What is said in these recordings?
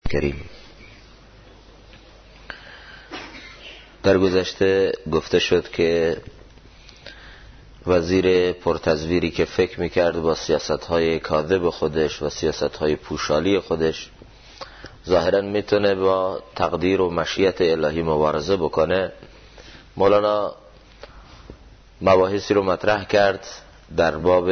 کریم. در گذشته گفته شد که وزیر پرتزویری که فکر میکرد با سیاستهای کاذب خودش و سیاستهای پوشالی خودش ظاهرا میتونه با تقدیر و مشیت الهی مبارزه بکنه، مولانا مباحثی رو مطرح کرد در باب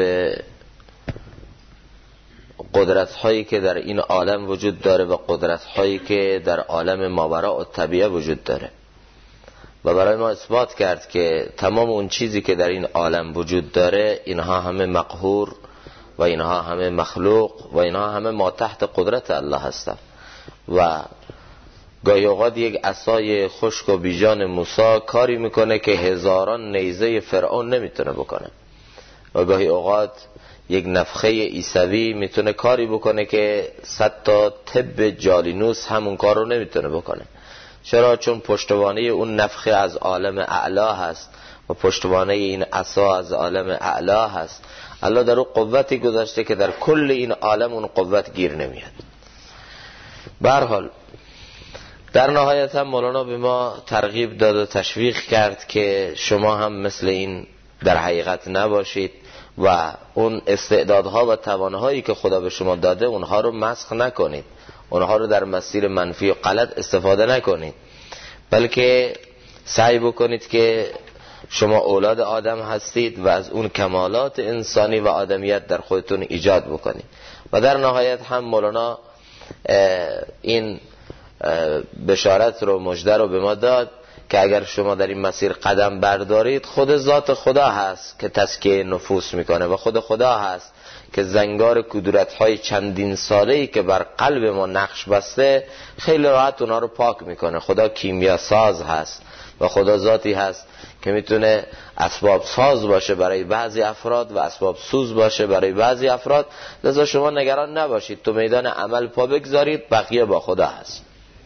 قدرت‌هایی که در این عالم وجود داره و قدرت‌هایی که در عالم ماوراء الطبیعه وجود داره و برای ما اثبات کرد که تمام اون چیزی که در این عالم وجود داره اینها همه مقهور و اینها همه مخلوق و اینها همه ما تحت قدرت الله هستند و گاهی اوقات یک عصای خشک و بیجان موسی کاری میکنه که هزاران نیزه فرعون نمیتونه بکنه و گاهی اوقات یک نفخه عیسوی میتونه کاری بکنه که 100 تا طب جالینوس همون کار رو نمیتونه بکنه. چرا؟ چون پشتوانه اون نفخه از عالم اعلی هست و پشتوانه این عصا از عالم اعلی هست. الله در اون قوتی گذاشته که در کل این عالم اون قوت گیر نمیاد. به هر حال در نهایت هم مولانا به ما ترغیب داد و تشویق کرد که شما هم مثل این در حقیقت نباشید و اون استعدادها و توانهایی که خدا به شما داده اونها رو مسخ نکنید، اونها رو در مسیر منفی و غلط استفاده نکنید، بلکه سعی بکنید که شما اولاد آدم هستید و از اون کمالات انسانی و آدمیت در خودتون ایجاد بکنید. و در نهایت هم مولانا این بشارت رو، مژده رو به ما داد که اگر شما در این مسیر قدم بردارید، خود ذات خدا هست که تزکیه نفوس میکنه و خود خدا هست که زنگار کدورت‌های چندین ساله‌ای که بر قلب ما نقش بسته خیلی راحت اونها رو پاک میکنه. خدا کیمیا ساز هست و خدا ذاتی هست که میتونه اسباب ساز باشه برای بعضی افراد و اسباب سوز باشه برای بعضی افراد. لذا شما نگران نباشید، تو میدان عمل پا بگذارید، بقیه با خدا هست.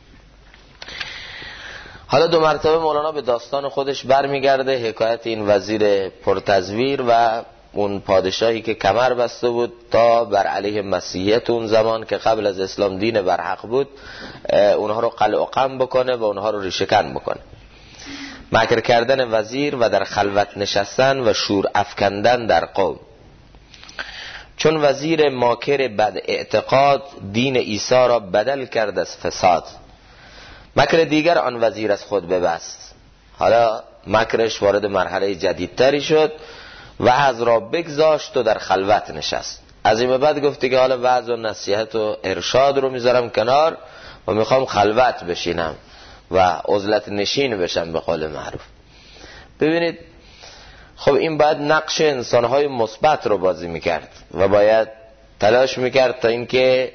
حالا 2 مرتبه مولانا به داستان خودش برمیگرده، حکایت این وزیر پرتزویر و اون پادشاهی که کمر بسته بود تا بر علیه مسیحیت اون زمان که قبل از اسلام دین برحق بود اونها رو قلع و قم بکنه و اونها رو ریشه‌کن بکنه. مکر کردن وزیر و در خلوت نشستن و شور افکندن در قوم. چون وزیر ماکر بد اعتقاد دین عیسی را بدل کرد از فساد، مکر دیگر آن وزیر از خود ببست. حالا مکرش وارد مرحله جدیدتری شد، وعظ را بگذاشت و در خلوت نشست. از این به بعد گفتی که حالا وعظ و نصیحت و ارشاد رو میذارم کنار و میخوام خلوت بشینم و عزلت نشین بشم به قول معروف. ببینید خب این باید نقش انسانهای مثبت رو بازی میکرد و باید تلاش میکرد تا اینکه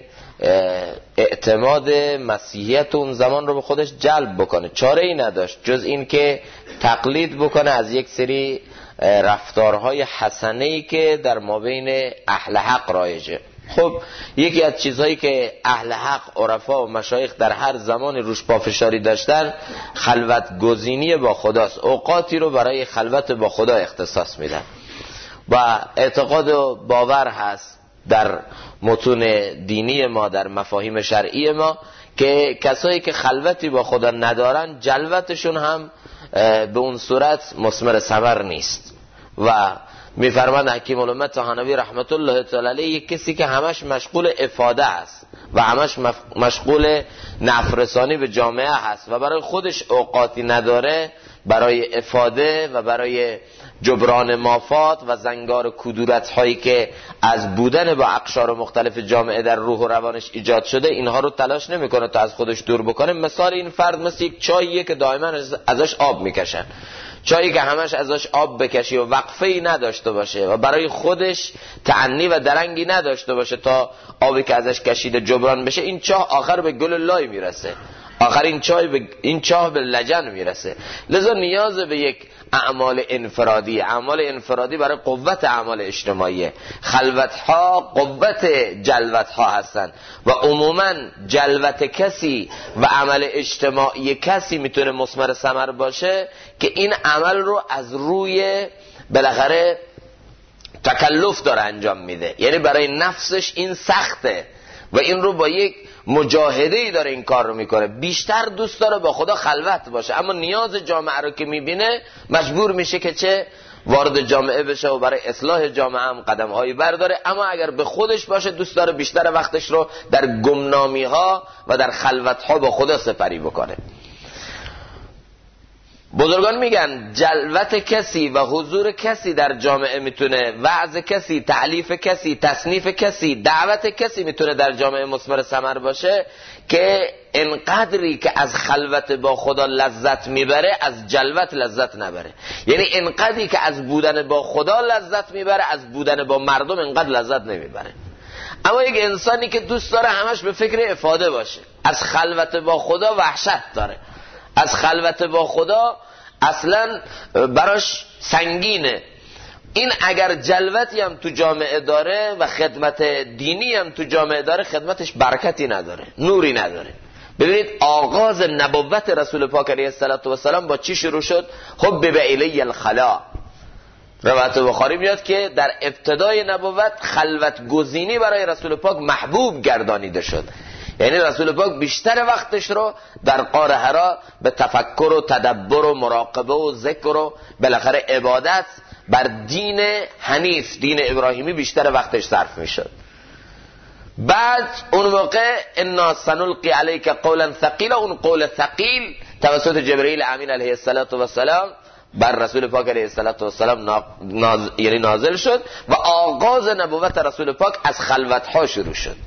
اعتماد مسیحیت اون زمان رو به خودش جلب بکنه. چاره ای نداشت جز این که تقلید بکنه از یک سری رفتارهای حسنه‌ای که در مابین اهل حق رایجه. خب یکی از چیزهایی که اهل حق، عرفا و مشایخ در هر زمان روش پافشاری داشتن خلوت گزینی با خداست. اوقاتی رو برای خلوت با خدا اختصاص میدن و اعتقاد و باور هست در متون دینی ما، در مفاهیم شرعی ما، که کسایی که خلوتی با خدا ندارن جلوتشون هم به اون صورت مثمر ثمر نیست. و میفرماند حکیم الامت طحاوی رحمت الله تعالی علیه یک کسی که همش مشغول افاده است و همش مشغول نفع رسانی به جامعه هست و برای خودش اوقاتی نداره برای افاده و برای جبران مافات و زنگار کدورت هایی که از بودن با اقشار مختلف جامعه در روح و روانش ایجاد شده، اینها رو تلاش نمیکنه تا از خودش دور بکنه. مثال این فرد مثل یک چاییه که دائما ازش آب میکشن، چایی که همش ازش آب بکشی و وقفه‌ای نداشته باشه و برای خودش تعنی و درنگی نداشته باشه تا آبی که ازش کشیده جبران بشه، این چاه آخر به گل لای میرسه، آخر این چاه به لجن میرسه. لذا نیاز به یک اعمال انفرادی برای قوت اعمال اجتماعی. خلوت‌ها قوت جلوت‌ها هستن و عموما جلوت کسی و عمل اجتماعی کسی میتونه مثمر ثمر باشه که این عمل رو از روی بالاخره تکلف داره انجام میده، یعنی برای نفسش این سخته و این رو با یک مجاهده‌ای داره این کار رو میکنه. بیشتر دوست داره با خدا خلوت باشه، اما نیاز جامعه رو که میبینه مجبور میشه که چه وارد جامعه بشه و برای اصلاح جامعه هم قدم‌هایی برداره. اما اگر به خودش باشه دوست داره بیشتر وقتش رو در گمنامی‌ها و در خلوت‌ها با خدا سپری بکنه. بزرگان میگن جلوت کسی و حضور کسی در جامعه میتونه، وعظ کسی، تعلیف کسی، تصنیف کسی، دعوت کسی میتونه در جامعه مثمر ثمر باشه که انقدری که از خلوت با خدا لذت میبره از جلوت لذت نبره. یعنی انقدری که از بودن با خدا لذت میبره از بودن با مردم انقدر لذت نمیبره. اما یک انسانی که دوست داره همش به فکر افاده باشه، از خلوت با خدا وحشت داره، از خلوت با خدا اصلا براش سنگینه، این اگر جلوتی هم تو جامعه داره و خدمت دینی هم تو جامعه داره خدمتش برکتی نداره، نوری نداره. ببینید آغاز نبوت رسول پاک علیه السلام با چی شروع شد؟ حب به الی الخلا. روایت بخاری میاد که در ابتدای نبوت خلوت گزینی برای رسول پاک محبوب گردانیده شد. یعنی رسول پاک بیشتر وقتش رو در غار حرا به تفکر و تدبر و مراقبه و ذکر و بالاخره عبادت بر دین حنیف، دین ابراهیمی بیشتر وقتش صرف میشد. بعد اون موقع انا سنلقی علیک قولا ثقیلا، اون قول ثقیل توسط جبرئیل امین علیه السلام بر رسول پاک علیه السلام یعنی نازل شد و آغاز نبوت رسول پاک از خلوت‌ها شروع شد.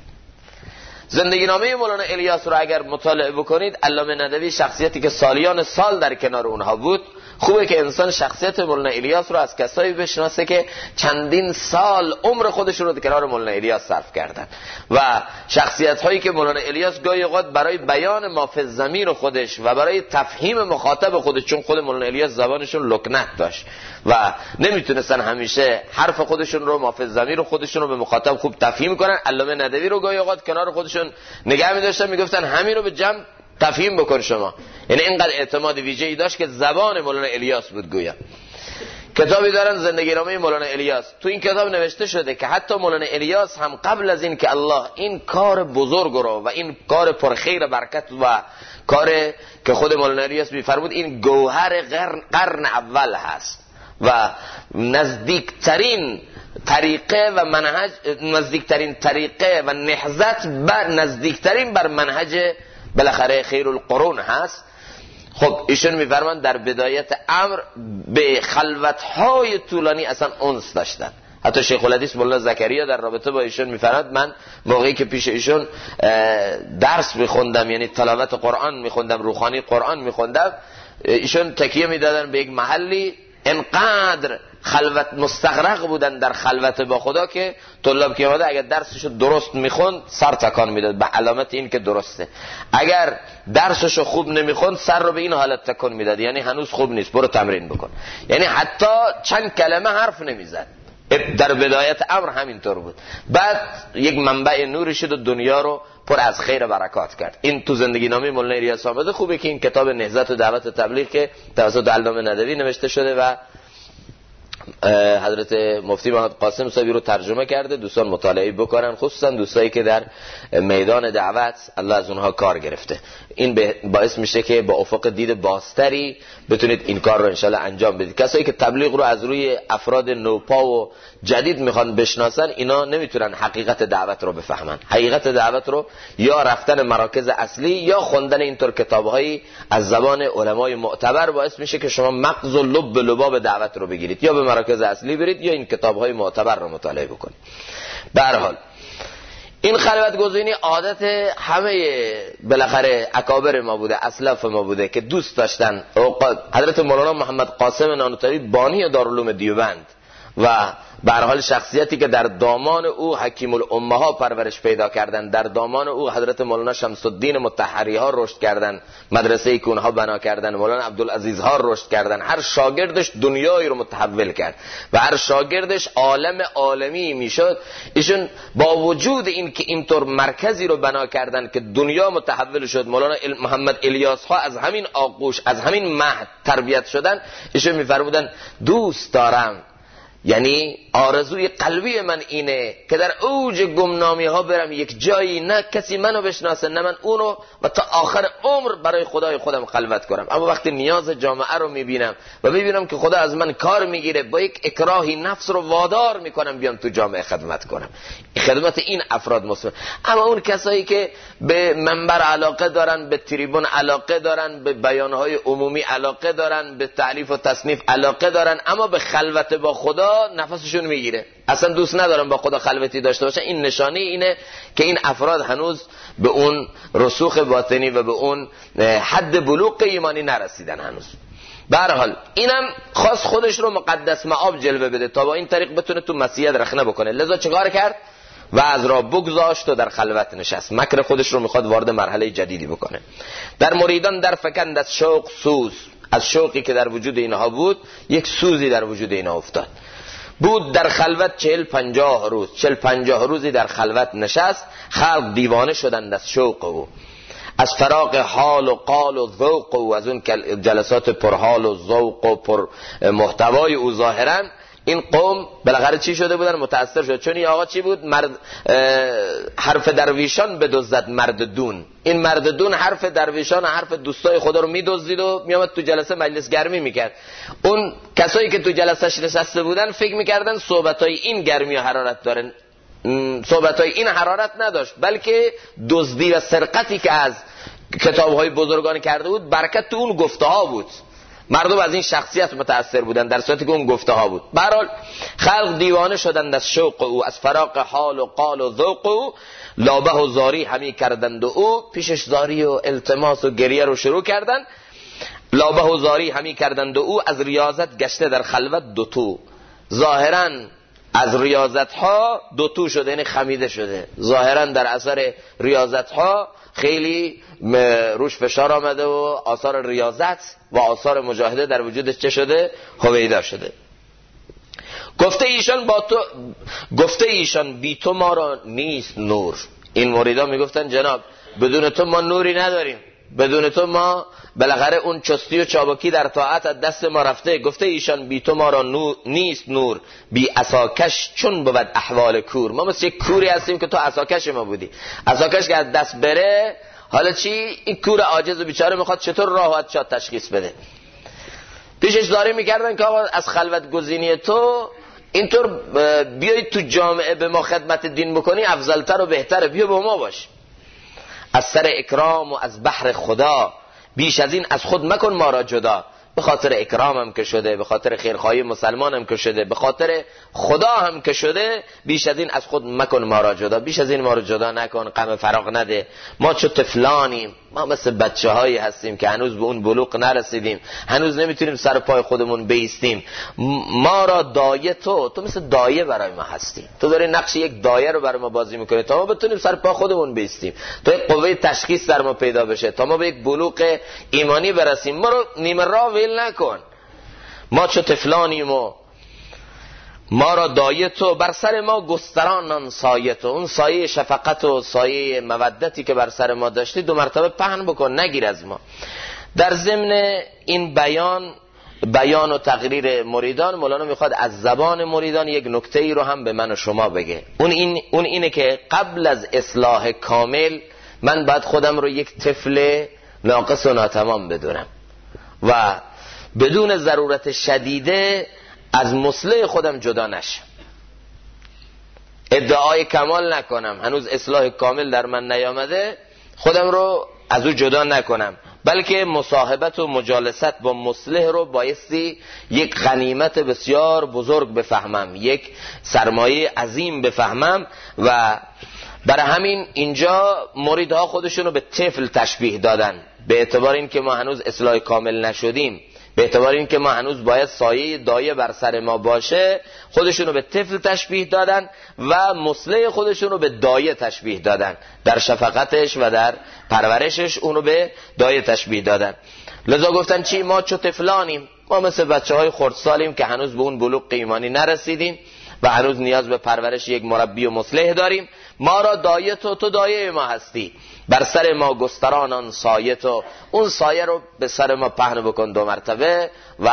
زندگی نامه مولانا الیاس رو اگر مطالعه بکنید، علامه ندوی شخصیتی که سالیان سال در کنار اونها بود، خوبه که انسان شخصیت مولانا الیاس رو از کسایی بشناسه که چندین سال عمر خودش رو در کنار مولانا الیاس صرف کردن و شخصیت هایی که مولانا الیاس گاهی اوقات برای بیان ما فی الضمیر خودش و برای تفهیم مخاطب خودش، چون خود مولانا الیاس زبانشون لکنت داشت و نمیتونستن همیشه حرف خودشون رو، ما فی الضمیر خودشون رو به مخاطب خوب تفهیم کنن، علامه ندوی رو گاهی اوقات کنار خودشون نگه می‌داشتن، میگفتن همین رو به جمع تفهیم بکن شما. یعنی اینقدر اعتماد ویژه‌ای داشت که زبان مولانا الیاس بود گویا. کتابی دارن زندگی نامه مولانا الیاس، تو این کتاب نوشته شده که حتی مولانا الیاس هم قبل از این که الله این کار بزرگ رو و این کار پرخیر برکت و کار که خود مولانا الیاس می‌فرمود این گوهر قرن اول هست و نزدیکترین طریقه و منهج، نزدیکترین طریقه و نهضت بر نزدیکترین بر منهج بالاخره خیر القرون هست. خب ایشون میفرمان در بدایت امر به خلوت‌های طولانی اصلا انس داشتن. حتی شیخ الحدیث مولانا زکریا در رابطه با ایشون میفرماد من موقعی که پیش ایشون درس میخوندم، یعنی تلاوت قرآن میخوندم، روحانی قرآن میخوندم، ایشون تکیه میدادن به یک محلی، انقدر خلوت مستغرق بودن در خلوت با خدا که طلاب که اومده اگر درسشو درست میخوند سر تکان میداد به علامت این که درسته، اگر درسشو خوب نمیخوند سر رو به این حالت تکان میداد، یعنی هنوز خوب نیست برو تمرین بکن. یعنی حتی چند کلمه حرف نمیزد. در بدایت امر همینطور بود. بعد یک منبع نوری شد و دنیا رو پر از خیر و برکات کرد. این تو زندگی نامه مولانا الیاس آمده. خوبه که این کتاب نهضت و دعوت و تبلیغ که توسط علامه ندوی نوشته شده و حضرت مفتی محمد قاسم صاحبی رو ترجمه کرده، دوستان مطالعه بکنن، خصوصا دوستایی که در میدان دعوت الله از اونها کار گرفته. این باعث میشه که با افق دید بازتری بتونید این کار رو انشالله انجام بدید. کسایی که تبلیغ رو از روی افراد نوپا و جدید میخوان بشناسن، اینا نمیتونن حقیقت دعوت رو بفهمن. حقیقت دعوت رو یا رفتن مراکز اصلی یا خوندن اینطور کتابهایی از زبان علمای معتبر باعث میشه که شما مغز و لب لباب دعوت رو بگیرید، یا به مراکز اصلی برید یا این کتابهای معتبر رو مطالعه بکنید. به هر حال این خلوت گزینی عادت همه بالاخره اکابر ما بوده، اسلاف ما بوده که دوست داشتن. حضرت مولانا محمد قاسم نانوتری بانی دارالعلوم دیوبند و به هر حال شخصیتی که در دامان او حکیم الامه ها پرورش پیدا کردن، در دامان او حضرت مولانا شمس الدین مطهری ها رشد کردن، مدرسه ای که اونها بنا کردن، مولانا عبدالعزیز ها رشد کردن، هر شاگردش دنیایی رو متحول کرد و هر شاگردش عالم عالمی میشد. ایشون با وجود این که اینطور مرکزی رو بنا کردن که دنیا متحول شد، مولانا محمد الیاس ها از همین آغوش، از همین مهد تربیت شدن، ایشون میفرمودن دوست دارم یعنی آرزوی قلبی من اینه که در اوج گمنامی ها برم یک جایی، نه کسی منو بشناسه نه من اونو، و تا آخر عمر برای خدای خودم خلوت کنم. اما وقتی نیاز جامعه رو میبینم و میبینم که خدا از من کار میگیره، با یک اکراهی نفس رو وادار میکنم بیام تو جامعه خدمت کنم. خدمت این افراد مسلم. اما اون کسایی که به منبر علاقه دارن، به تریبون علاقه دارن، به بیانهای عمومی علاقه دارن، به تألیف و تصنیف علاقه دارن، اما به خلوت با خدا نفسشون میگیره، اصلا دوست ندارن با خدا خلوتی داشته باشن، این نشانه اینه که این افراد هنوز به اون رسوخ باطنی و به اون حد بلوغ ایمانی نرسیدن هنوز. به هر حال اینم خواست خودش رو مقدس مآب جلوه بده تا با این طریق بتونه تو مسیحیت رخنه بکنه. لذا چیکار کرد؟ وعظ را بگذاشت و در خلوت نشست. مکر خودش رو میخواد وارد مرحله جدیدی بکنه. در مریدان در فکند از شوق سوز، از شوقی که در وجود اینها بود یک سوزی در وجود اینها افتاد. بود در خلوت 40-50 روز، 40-50 روزی در خلوت نشست. خلق دیوانه شدند از شوق او، از فراق حال و قال و ذوق او، از اون جلسات پر حال و ذوق و پر محتوای او. ظاهرا این قوم بالاخره چی شده بودن؟ متأثر شد. چون این آقا چی بود؟ حرف درویشان بدزدد مرد دون. این مرد دون حرف درویشان و حرف دوستای خدا رو میدزدید و میامد تو جلسه مجلس گرمی میکرد. اون کسایی که تو جلسهش نشسته بودن فکر میکردن صحبتای این گرمی و حرارت دارن. صحبتای این حرارت نداشت، بلکه دزدی و سرقتی که از کتابهای بزرگان کرده بود برکت تو اون گفته ها بود. مردم از این شخصیت متأثر بودن در صورتی که اون گفته ها بود. به هر حال خلق دیوانه شدند از شوق او، از فراق حال و قال و ذوق او. لابه و زاری همی کردند و او، پیشش زاری و التماس و گریه رو شروع کردند. لابه و زاری همی کردند و او، از ریاضت گشته در خلوت دوتو. ظاهراً از ریاضت ها دوتو شده، یعنی خمیده شده. ظاهراً در اثر ریاضت ها خیلی روش فشار آمده و آثار ریاضت و آثار مجاهده در وجودش چه شده؟ هویدا شده. گفته ایشان بی تو ما را نیست نور. این مریدان میگفتن جناب بدون تو ما نوری نداریم، بدون تو ما بالاخره اون چستی و چابکی در طاعت از دست ما رفته. گفته ایشان بی تو ما را نیست نور، بی عصاکش چون بود احوال کور. ما مثل یک کوری هستیم که تو عصاکش ما بودی. عصاکش که از دست بره حالا چی؟ این کور عاجز و بیچاره میخواد چطور راه و ارشاد تشخیص بده. پیشش زاری میکردن که آقا از خلوت گزینی تو اینطور بیای تو جامعه به ما خدمت دین بکنی افضلتر و بهتره، بیا با ما باش. از سر اکرام و از بحر خدا بیش از این از خود مکن ما را جدا. به خاطر اکرام هم که شده، به خاطر خیرخواهی مسلمان هم که شده، به خاطر خدا هم که شده، بیش از این از خود مکن ما را جدا. بیش از این ما را جدا نکن، غم فراق نده. ما چو طفلانیم، ما مثل بچه هایی هستیم که هنوز به اون بلوغ نرسیدیم، هنوز نمیتونیم سر پای خودمون بیستیم. ما را دایه تو مثل دایه برای ما هستی. تو داری نقش یک دایه رو برای ما بازی میکنی تا ما بتونیم سر پای خودمون بیستیم، تا یک قوه تشخیص در ما پیدا بشه، تا ما به یک بلوغ ایمانی برسیم. ما رو نیمه راه ویل نکن. ما چو طفلانیم و ما را دایه تو، بر سر ما گسترانان سایه تو. اون سایه شفقت و سایه مودتی که بر سر ما داشتی 2 مرتبه پهن بکن، نگیر از ما. در ضمن این بیان و تقریر مریدان، مولانا میخواد از زبان مریدان یک نکته ای رو هم به من و شما بگه. اون اینه که قبل از اصلاح کامل من باید خودم رو یک طفل ناقص و ناتمام بدونم و بدون ضرورت شدیده از مصلح خودم جدا نشم، ادعای کمال نکنم، هنوز اصلاح کامل در من نیامده، خودم رو از او جدا نکنم، بلکه مصاحبت و مجالست با مصلح رو بایستی یک غنیمت بسیار بزرگ بفهمم، یک سرمایه عظیم بفهمم. و برای همین اینجا مریدها خودشونو به طفل تشبیه دادن، به اعتبار این که ما هنوز اصلاح کامل نشدیم، به اعتبار این که ما هنوز باید سایه دایه بر سر ما باشه، خودشونو به طفل تشبیه دادن و مصلح خودشونو به دایه تشبیه دادن. در شفقتش و در پرورشش اونو به دایه تشبیه دادن. لذا گفتن چی؟ ما چو طفلانیم، ما مثل بچه‌های خردسالیم که هنوز به اون بلوغ ایمانی نرسیدیم و هنوز نیاز به پرورش یک مربی و مصلح داریم. ما را دایه تو دایه ما هستی، بر سر ما گسترانان سایه تو. اون سایه رو به سر ما پهن بکن 2 مرتبه و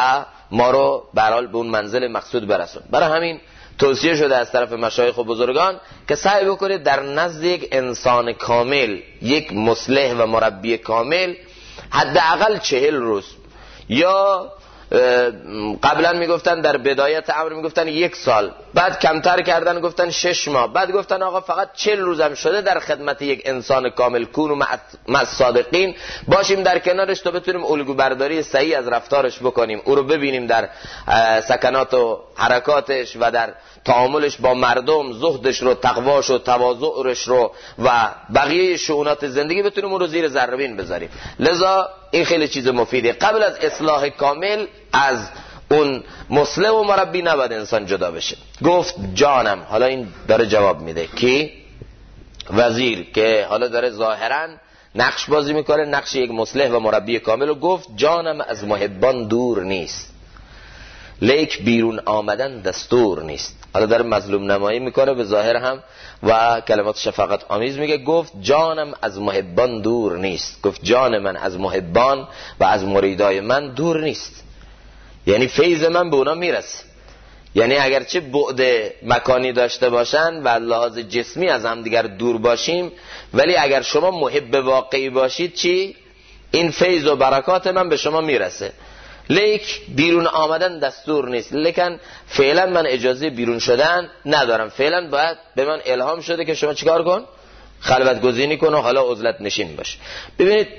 ما رو به هر حال به اون منزل مقصود برسون. برای همین توصیه شده از طرف مشایخ و بزرگان که سعی بکنید در نزد یک انسان کامل، یک مصلح و مربی کامل، حداقل 40 روز، یا قبلا میگفتن در بدایت امر میگفتن 1 سال، بعد کمتر کردن گفتن 6 ماه، بعد گفتن آقا فقط 40 روزم شده در خدمت یک انسان کامل، کونو مع الصادقین، باشیم در کنارش تا بتونیم الگو برداری صحیح از رفتارش بکنیم، او رو ببینیم در سکنات و حرکاتش و در تعاملش با مردم، زهدش رو، تقواش و تواضعش رو و بقیه شؤونات زندگی بتونیم اون رو زیر ذره بین بذاریم. لذا این خیلی چیز مفیده. قبل از اصلاح کامل از اون مصلح و مربی نباید انسان جدا بشه. گفت جانم، حالا این داره جواب میده کی؟ وزیر، که حالا داره ظاهرا نقش بازی میکنه، نقش یک مصلح و مربی کامل، و گفت جانم از محبان دور نیست، لیک بیرون آمدن دستور نیست. حالا داره مظلوم نمایی میکنه به ظاهر هم و کلمات شفقت آمیز میگه. گفت جانم از محبان دور نیست، گفت جان من از محبان و از مریدای من دور نیست، یعنی فیض من به اونا میرسه. یعنی اگرچه بعد مکانی داشته باشن و لحاظ جسمی از هم دیگر دور باشیم، ولی اگر شما محب واقعی باشید چی؟ این فیض و برکات من به شما میرسه. لیک بیرون آمدن دستور نیست، لیکن فعلا من اجازه بیرون شدن ندارم، فعلا باید به من الهام شده که شما چیکار کن؟ خلوت گزینی کن و حالا عزلت نشین باش. ببینید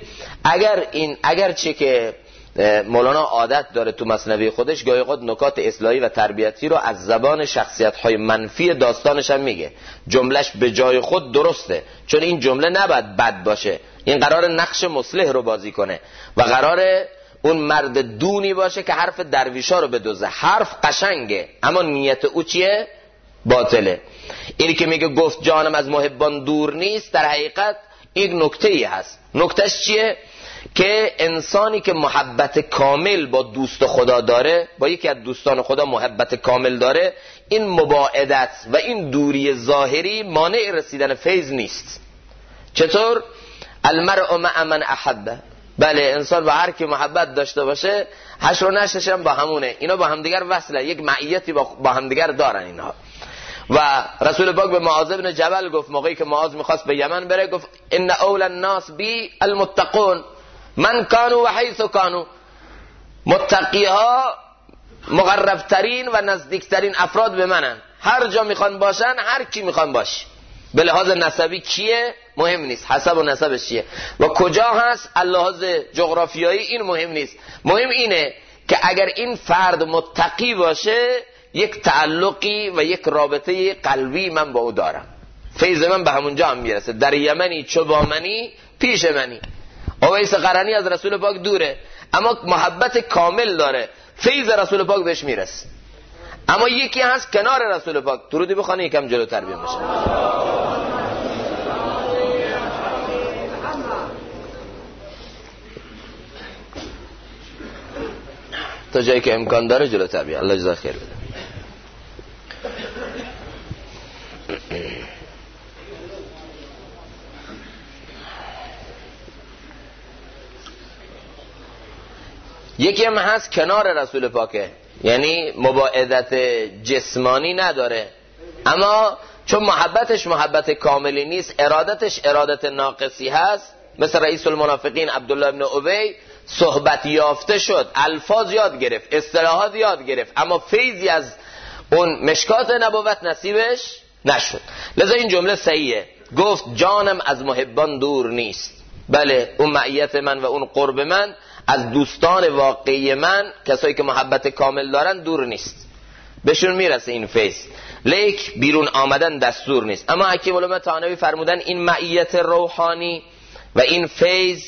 اگر چه که مولانا عادت داره تو مثنوی خودش گاهی اوقات نکات اصلاحی و تربیتی رو از زبان شخصیت‌های منفی داستانش هم میگه. جملهش به جای خود درسته، چون این جمله نباید بد باشه، این قرار نقش مصلح رو بازی کنه و قراره اون مرد دونی باشه که حرف درویشا رو بدوزه. حرف قشنگه اما نیت او چیه؟ باطله. اینی که میگه گفت جانم از محبان دور نیست، در حقیقت این نکته‌ای هست. نکتهش چیه؟ که انسانی که محبت کامل با دوست خدا داره، با یکی از دوستان خدا محبت کامل داره، این مباعدت و این دوری ظاهری مانع رسیدن فیض نیست. چطور؟ المرء مع من احبه. بله، انسان با هر کی محبت داشته باشه، حشر و نشرش هم با همونه، اینا با همدیگر وصله، یک معیتی با همدیگر دارن اینا. و رسول پاک به معاذ بن جبل گفت موقعی که معاذ میخواست به یمن بره، گفت ان اول الناس بی المتقون من کانوا و حیث کانوا. متقی ها مقربترین و نزدیکترین افراد به منن، هر جا میخوان باشن، هر کی میخوان باش. به لحاظ نسبی کیه مهم نیست، حسب و نسبش چیه و کجا هست، لحاظ جغرافیایی این مهم نیست. مهم اینه که اگر این فرد متقی باشه، یک تعلقی و یک رابطه قلبی من با او دارم، فیض من به همونجا هم میرسه. در یمنی چو با منی پیش منی. اویس قرنی از رسول پاک دوره اما محبت کامل داره، فیض رسول پاک بهش میرسه. اما یکی هست کنار رسول پاک، درودی بخوانه یکم جلوتر بیام بشه. تا جایی که امکان داره جلوتر بیام. الله جزا خیر بده. یکی هم هست کنار رسول پاکه، یعنی مباعدت جسمانی نداره، اما چون محبتش محبت کاملی نیست، ارادتش ارادت ناقصی هست. مثل رئیس المنافقین عبدالله بن ابی، صحبت یافته شد، الفاظ یاد گرفت، اصطلاحات یاد گرفت، اما فیضی از اون مشکات نبوت نصیبش نشد. لذا این جمله صحیحه. گفت جانم از محبان دور نیست. بله، اون معیت من و اون قرب من از دوستان واقعی من، کسایی که محبت کامل دارن، دور نیست، بهشون میرسه این فیض. لیک بیرون آمدن دستور نیست. اما حکیم علامه طحاوی فرمودن این معیت روحانی و این فیض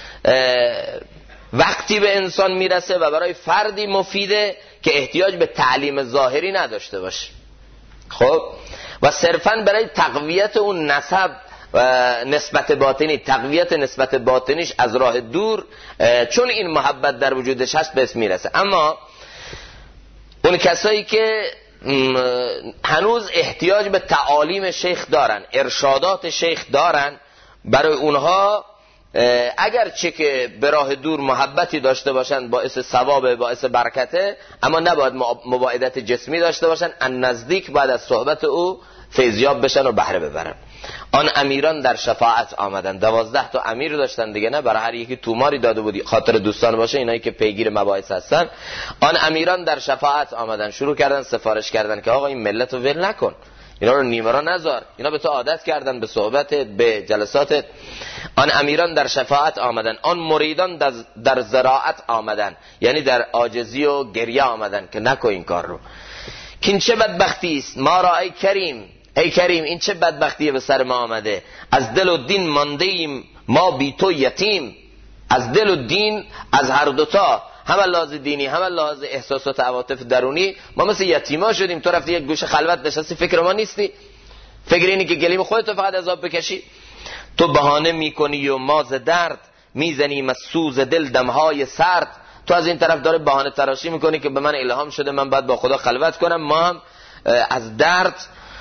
وقتی به انسان میرسه و برای فردی مفیده که احتیاج به تعلیم ظاهری نداشته باشه، خب، و صرفاً برای تقویت اون نسب و نسبت باطنی، تقویت نسبت باطنیش از راه دور، چون این محبت در وجودش هست بهش میرسه. اما اون کسایی که هنوز احتیاج به تعالیم شیخ دارن، ارشادات شیخ دارن، برای اونها اگر چه که به راه دور محبتی داشته باشند باعث ثواب باعث برکته، اما نباید مباعدت جسمی داشته باشند. ان نزدیک بعد از صحبت او فیضیاب بشن و بهره ببرن. آن امیران در شفاعت آمدن. 12 تا امیر داشتن دیگه، نه برای هر یکی توماری داده بودی خاطر دوستان باشه، اینایی که پیگیر مباحث هستن. آن امیران در شفاعت آمدن، شروع کردن سفارش کردن که آقا این ملت رو ول نکن، اینا رو نیمرا نذار، اینا به تو عادت کردن به صحبتت به جلساتت. آن امیران در شفاعت آمدن. آن مریدان در زراعت آمدن، یعنی در عاجزی و گریه آمدن که نکن این کار رو. که این چه بدبختی است ما را ای کریم، ای کریم این چه بدبختی به سر ما آمده. از دل و دین مانده ایم ما بی تو یتیم. از دل و دین، از هر دوتا، هم لحاظ دینی هم لحاظ احساسات و عواطف درونی، ما مثل یتیما شدیم. تو رفتی یک گوشه خلوت نشستی، فکر ما نیستی، فکر اینی که گلیم خودت فقط عذاب بکشی. تو بهانه میکنی و ما ز درد میزنیم از سوز دل دمهای سرد. تو از این طرف داره بهانه تراشی میکنی که به من الهام شده من باید با خدا خلوت کنم. ما هم از درد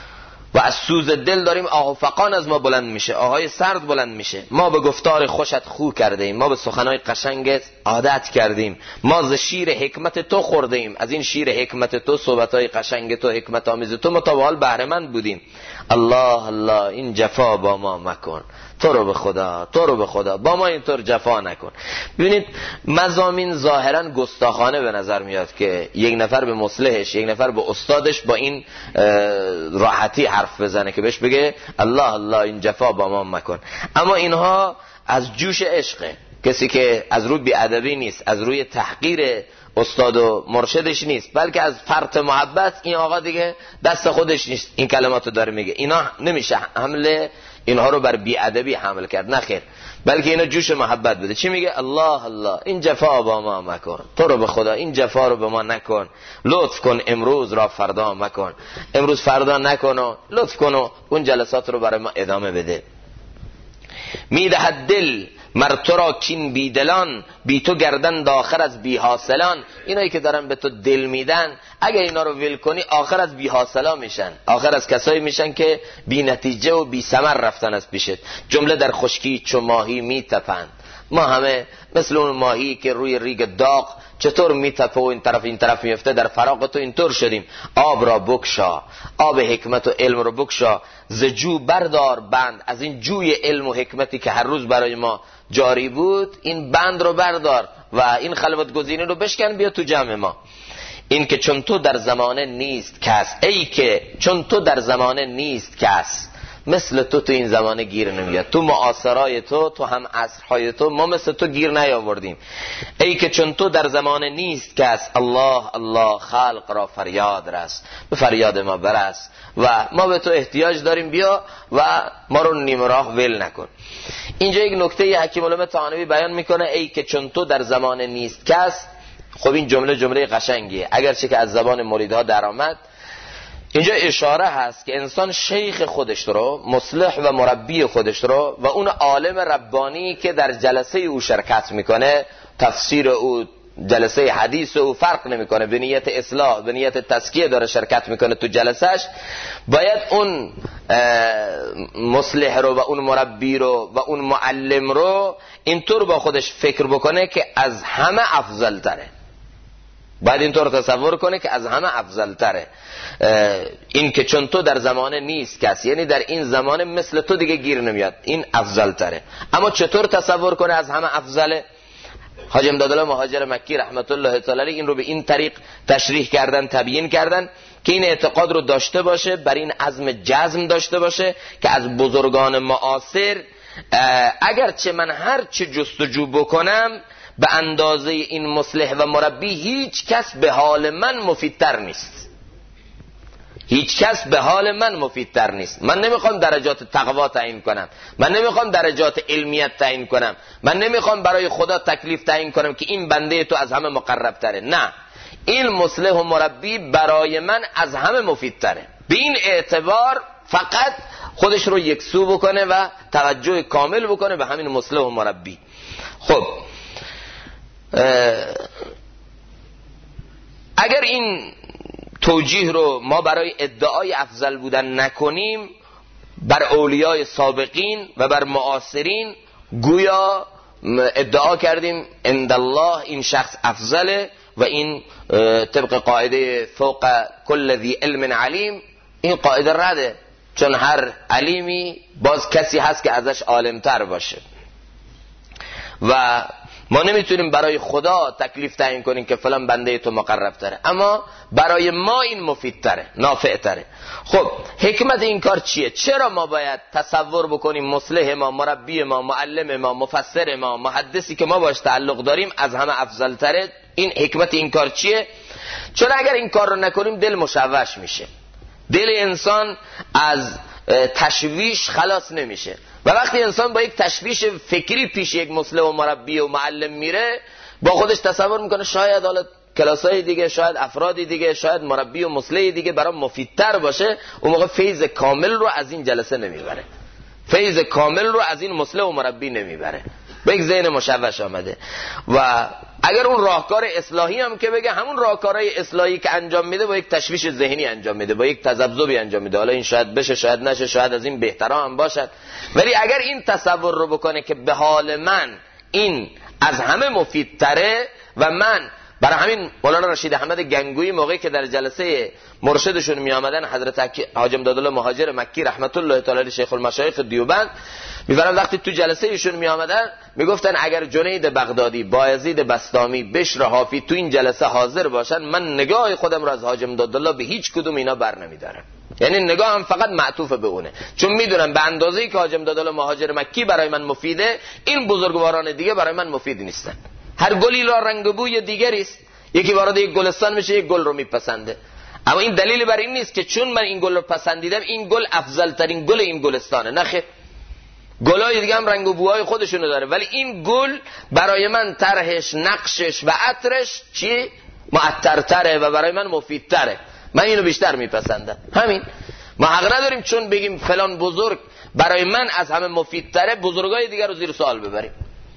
و از سوز دل داریم آه و فقان از ما بلند میشه، آهای سرد بلند میشه. ما به گفتار خوشت خو کردیم، ما به سخنهای قشنگت عادت کردیم، ما ز شیر حکمت تو خوردیم، از این شیر حکمت تو، صحبتهای قشنگ تو، حکمت آمیز تو ما تا به حال بهره مند بودیم. الله الله این جفا با ما مکن، تو رو به خدا، تو رو به خدا با ما اینطور جفا نکن. ببینید مضامین ظاهرا گستاخانه به نظر میاد که یک نفر به مصلحش، یک نفر به استادش با این راحتی حرف بزنه که بهش بگه الله الله این جفا با ما مکن. اما اینها از جوش عشقه. کسی که از روی بی‌ادبی نیست، از روی تحقیر استاد و مرشدش نیست، بلکه از فرط محبت این آقا دیگه دست خودش نیست این کلماتو داره میگه. اینا نمیشه حمله اینها رو بر بی‌ادبی حمل کرد، نه خیر، بلکه اینا جوش محبت بده. چی میگه؟ الله الله این جفا با ما مکن، تو رو به خدا این جفا رو به ما نکن، لطف کن امروز را فردا مکن، امروز فردا نکن و لطف کن و اون جلسات رو برای ما ادامه بده. میدهد دل مر تو را کین بی دلان، بی تو گردن آخر از بی حاصلان. اینایی که دارن به تو دل میدن اگه اینا رو ول کنی آخر از بی حاصلا میشن، آخر از کسایی میشن که بی نتیجه و بی ثمر رفتن از پیشت. جمله در خشکی چو ماهی میتپند. ما همه مثل اون ماهی که روی ریگ داغ چطور میتپه و این طرف میفته، در فراغ تو اینطور شدیم. آب را بکشا، آب حکمت و علم رو بکشا، ز جو بردار بند، از این جوی علم و حکمتی که هر روز برای ما جاری بود این بند رو بردار و این خلوت گزینی رو بشکن، بیا تو جمع ما. این که چون تو در زمانه نیست کس، ای که چون تو در زمانه نیست کس، مثل تو این زمانه گیر نمیاد. تو معاصرای تو هم عصرهای تو ما مثل تو گیر نیاوردیم. ای که چون تو در زمانه نیست کس، الله الله خلق را فریاد رس، به فریاد ما برس و ما به تو احتیاج داریم، بیا و ما رو نیم راه ول نکن. اینجا یک نکته حکیم العلماء طحاوی بیان میکنه، ای که چون تو در زمانه نیست کس. خب این جمله قشنگیه، اگرچه که از زبان مریدها درآمد. اینجا اشاره هست که انسان شیخ خودش رو، مصلح و مربی خودش رو و اون عالم ربانی که در جلسه او شرکت میکنه، تفسیر او، جلسه حدیث او فرق نمیکنه، به نیت اصلاح به نیت تزکیه داره شرکت میکنه تو جلسهش، باید اون مصلح رو و اون مربی رو و اون معلم رو اینطور با خودش فکر بکنه که از همه افضل تره. باید اینطور تصور کنه که از همه افضل تره. این که چون تو در زمانه نیست کسی، یعنی در این زمانه مثل تو دیگه گیر نمیاد، این افضل تره. اما چطور تصور کنه از همه افضله؟ حاج امدادالله مهاجر مکی رحمت الله تعالی علیه این رو به این طریق تشریح کردن، تبیین کردن که این اعتقاد رو داشته باشه، بر این عزم جزم داشته باشه که از بزرگان معاصر اگرچه من هر چه جستجو بکنم به اندازه این مصلح و مربی هیچ کس به حال من مفیدتر نیست، هیچ کس به حال من مفیدتر نیست. من نمیخوام درجات تقوا تعیین کنم، من نمیخوام درجات علمیت تعیین کنم، من نمیخوام برای خدا تکلیف تعیین کنم که این بنده تو از همه مقرب تره. نه، این مصلح و مربی برای من از همه مفیدتره. به این اعتبار فقط خودش رو یکسو بکنه و توجه کامل بکنه به همین مصلح و مربی. خب اگر این توجیه رو ما برای ادعای افضل بودن نکنیم بر اولیای سابقین و بر معاصرین، گویا ادعا کردیم عند الله این شخص افضله و این طبق قاعده فوق کل ذی علم علیم، این قاعده رده، چون هر علیمی باز کسی هست که ازش عالمتر باشه و ما نمیتونیم برای خدا تکلیف تعیین کنیم که فلان بنده تو مقرب تره، اما برای ما این مفید تره، نافع تره. خب حکمت این کار چیه؟ چرا ما باید تصور بکنیم مصلح ما، مربی ما، معلم ما، مفسر ما، محدثی که ما باش تعلق داریم از همه افضل تره؟ این حکمت این کار چیه؟ چون اگر این کار رو نکنیم دل مشوش میشه، دل انسان از تشویش خلاص نمیشه و وقتی انسان با یک تشویش فکری پیش یک مصلح و مربی و معلم میره، با خودش تصور میکنه شاید حالا کلاسای دیگه، شاید افرادی دیگه، شاید مربی و مصلح دیگه برام مفیدتر باشه، اون موقع فیض کامل رو از این جلسه نمیبره، فیض کامل رو از این مصلح و مربی نمیبره، با یک ذهن مشوش آمده. و اگر اون راهکار اصلاحی هم که بگه، همون راهکارهای اصلاحی که انجام میده با یک تشویش ذهنی انجام میده، با یک تذبذبی انجام میده، حالا این شاید بشه شاید نشه، شاید از این بهترا هم باشد، ولی اگر این تصور رو بکنه که به حال من این از همه مفیدتره و من برای همین مولانا رشید احمد گنگویی موقعی که در جلسه مرشدشون می آمدن، حضرت حاج امدادالله مهاجر مکی رحمت الله تعالی علیه شیخ المشایخ دیوبند، می‌فرمایند وقتی تو جلسه ایشون می آمدن میگفتن اگر جنید بغدادی، بایزید بسطامی، بشر حافی تو این جلسه حاضر باشن، من نگاه خودم رو از حاج امدادالله به هیچ کدوم اینا بر نمی‌دارم، یعنی نگاه هم فقط معطوف به اونه، چون میدونم به اندازه‌ای که حاج امدادالله مهاجر مکی برای من مفیده، این بزرگواران دیگه برای من مفید نیستن. هر گلی را رنگ و بوی دیگری است، یکی وارد یک گلستان میشه یک گل رو میپسنده، اما این دلیل بر این نیست که چون من این گل رو پسندیدم این گل افضل ترین گل این گلستانه، نه خیر، گلای دیگه هم رنگ و بوهای خودشونو داره، ولی این گل برای من طرحش، نقشش و عطرش چی معطرتره و برای من مفیدتره، من اینو بیشتر میپسندم. همین، ما حق نداریم چون بگیم فلان بزرگ برای من از همه مفیدتره بزرگای دیگر رو زیر سوال ببریم.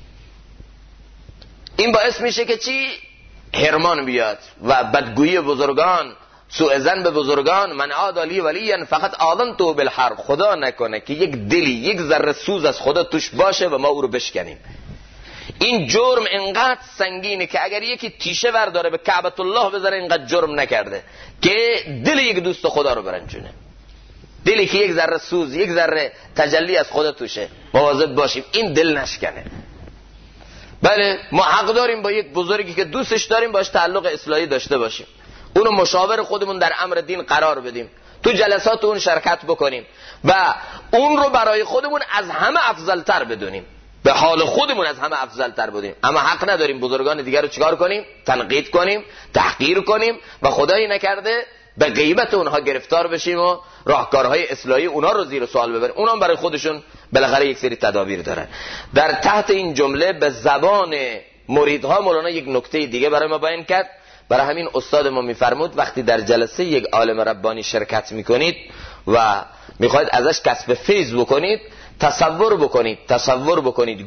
این باعث میشه که چی؟ حرمان بیاد و بدگویی بزرگان، سوء ظن به بزرگان. من عادلی ولیا فقط آذنته بالحرب، خدا نکنه که یک دلی، یک ذره سوز از خدا توش باشه و ما او رو بشکنیم. این جرم انقدر سنگینه که اگر یکی تیشه ورداره به کعبۃ الله بذاره اینقدر جرم نکرده که دل یک دوست خدا رو برنجونه، دلی که یک ذره سوز، یک ذره تجلی از خدا توشه، مواظب باشیم این دل نشکنه. بله ما حق داریم با یک بزرگی که دوستش داریم باش تعلق اصلاحی داشته باشیم، اونو مشاور خودمون در امر دین قرار بدیم، تو جلسات اون شرکت بکنیم و اون رو برای خودمون از همه افضلتر بدونیم، به حال خودمون از همه افضلتر بدونیم، اما حق نداریم بزرگان دیگر رو چیکار کنیم؟ تنقید کنیم، تحقیر کنیم و خدایی نکرده به غیبت اونها گرفتار بشیم و راهکارهای اصلاحی اونها رو زیر سوال ببریم. اونها برای خودشون بالاخره یک سری تدابیر دارن. در تحت این جمله به زبان مریدها مولانا یک نکته دیگه برای ما بیان کرد. برای همین استاد ما میفرمود وقتی در جلسه یک عالم ربانی شرکت میکنید و میخواید ازش کسب فیض بکنید، تصور بکنید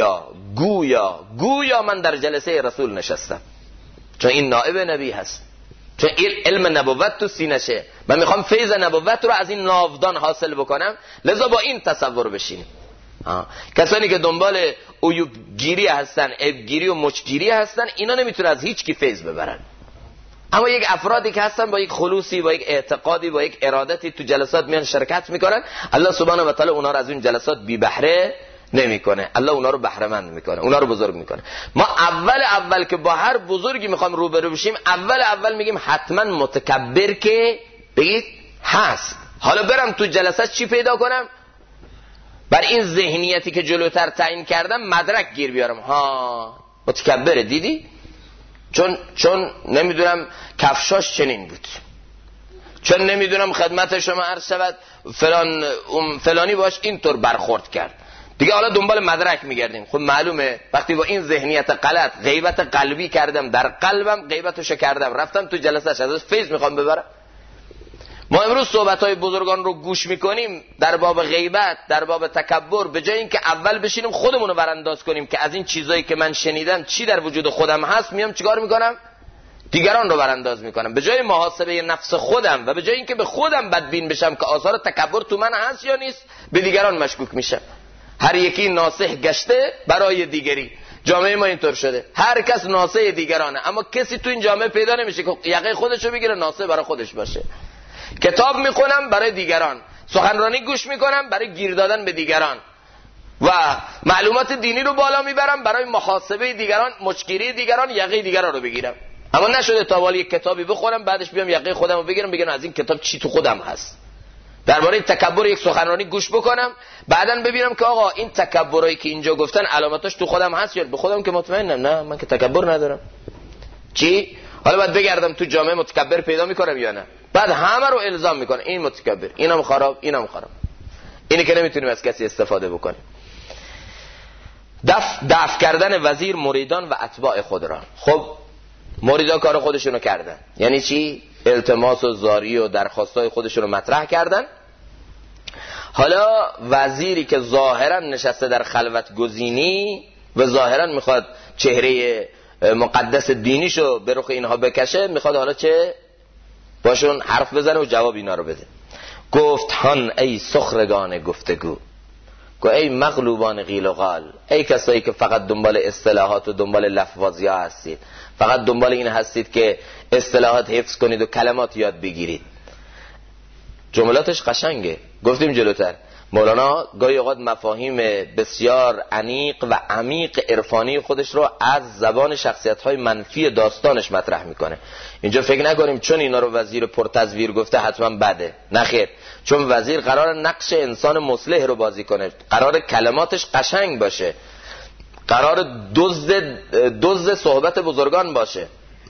گویا من در جلسه رسول نشستم، چون این نائب نبی هست، چون علم نبوت تو سینشه، من میخوام فیض نبوت رو از این ناودان حاصل بکنم، لذا با این تصور بشینیم. کسانی که دنبال عیوبگیری هستن، عیبگیری و مچگیری هستن، اینا نمیتونه از هیچ کی فیض ببرن. اما یک افرادی که هستن با یک خلوصی، با یک اعتقادی، با یک ارادتی تو جلسات میان شرکت میکنن، الله سبحانه و تعالی اونا رو از اون جلسات بی بهره نمیکنه، الله اونا رو بهره مند میکنه، اونا رو بزرگ میکنه. ما اول که با هر بزرگی میخوام روبرو بشیم، اول میگیم حتما متکبر که بگید هست. حالا برم تو جلسات چی پیدا کنم؟ بر این ذهنیتی که جلوتر تعیین کردم مدرک گیر بیارم. متکبره، دیدی؟ چون نمیدونم کفشاش چنین بود، چون نمیدونم خدمت شما عرض شود فلانی باش اینطور برخورد کرد، دیگه حالا دنبال مدرک میگردیم. خب معلومه وقتی با این ذهنیت غلط غیبت قلبی کردم، در قلبم غیبتشو کردم، رفتم تو جلسهش ازش فیض میخوام ببرم. ما امروز صحبت‌های بزرگان رو گوش میکنیم در باب غیبت، در باب تکبر، به جای اینکه اول بشینیم خودمون رو برانداز کنیم که از این چیزایی که من شنیدم چی در وجود خودم هست، میام چیکار میکنم؟ دیگران رو برانداز میکنم. به جای محاسبه نفس خودم و به جای اینکه به خودم بدبین بشم که آثار تکبر تو من هست یا نیست، به دیگران مشکوک میشم. هر یکی ناصح گشته برای دیگری. جامعه ما اینطور شده، هر کس ناصح دیگرانه، اما کسی تو این جامعه پیدا نمیشه که یقه خودشو بگیره ناصح برای خودش باشه. کتاب میخونم برای دیگران، سخنرانی گوش میکنم برای گیر دادن به دیگران و معلومات دینی رو بالا میبرم برای محاسبه دیگران، مچگیری دیگران، یقه دیگران رو بگیرم. اما نشده تا والی یک کتابی بخونم بعدش بیام یقه خودم رو بگیرم بگم از این کتاب چی تو خودم هست. درباره تکبر یک سخنرانی گوش بکنم، بعداً ببینم که آقا این تکبرایی که اینجا گفتن علامتاش تو خودم هست یا به خودم که مطمئنم نه من که تکبر ندارم. چی؟ حالا بعد بگردم تو جامعه متکبر پیدا میکنم یا نه؟ بعد همه رو الزام میکنه این متکبر، اینم خراب، اینم خراب. اینی که نمیتونیم از کسی استفاده بکنیم. دفع کردن وزیر مریدان و اتباع خود را. خب مریدان کار خودشونو کردن، یعنی چی؟ التماس و زاری و درخواستای خودشونو مطرح کردن. حالا وزیری که ظاهرا نشسته در خلوت گزینی و ظاهرا میخواد چهره مقدس دینیشو به رخ اینها بکشه، میخواد حالا چه باشون حرف بزنه و جواب اینا رو بده. گفت هان ای سخرگان گفتگو، گو ای مغلوبان قیل و قال، ای کسایی که فقط دنبال اصطلاحات و دنبال لفظی ها هستید، فقط دنبال این هستید که اصطلاحات حفظ کنید و کلمات یاد بگیرید. جملاتش قشنگه، گفتیم جلوتر مولانا گاهی اوقات مفاهیم بسیار عمیق و عمیق عرفانی خودش رو از زبان شخصیت‌های منفی داستانش مطرح میکنه. اینجا فکر نکنیم چون اینا رو وزیر پرتزویر گفته حتما بده، نه خیر، چون وزیر قرار نقش انسان مصلح رو بازی کنه، قرار کلماتش قشنگ باشه، قرار دزد صحبت بزرگان باشه.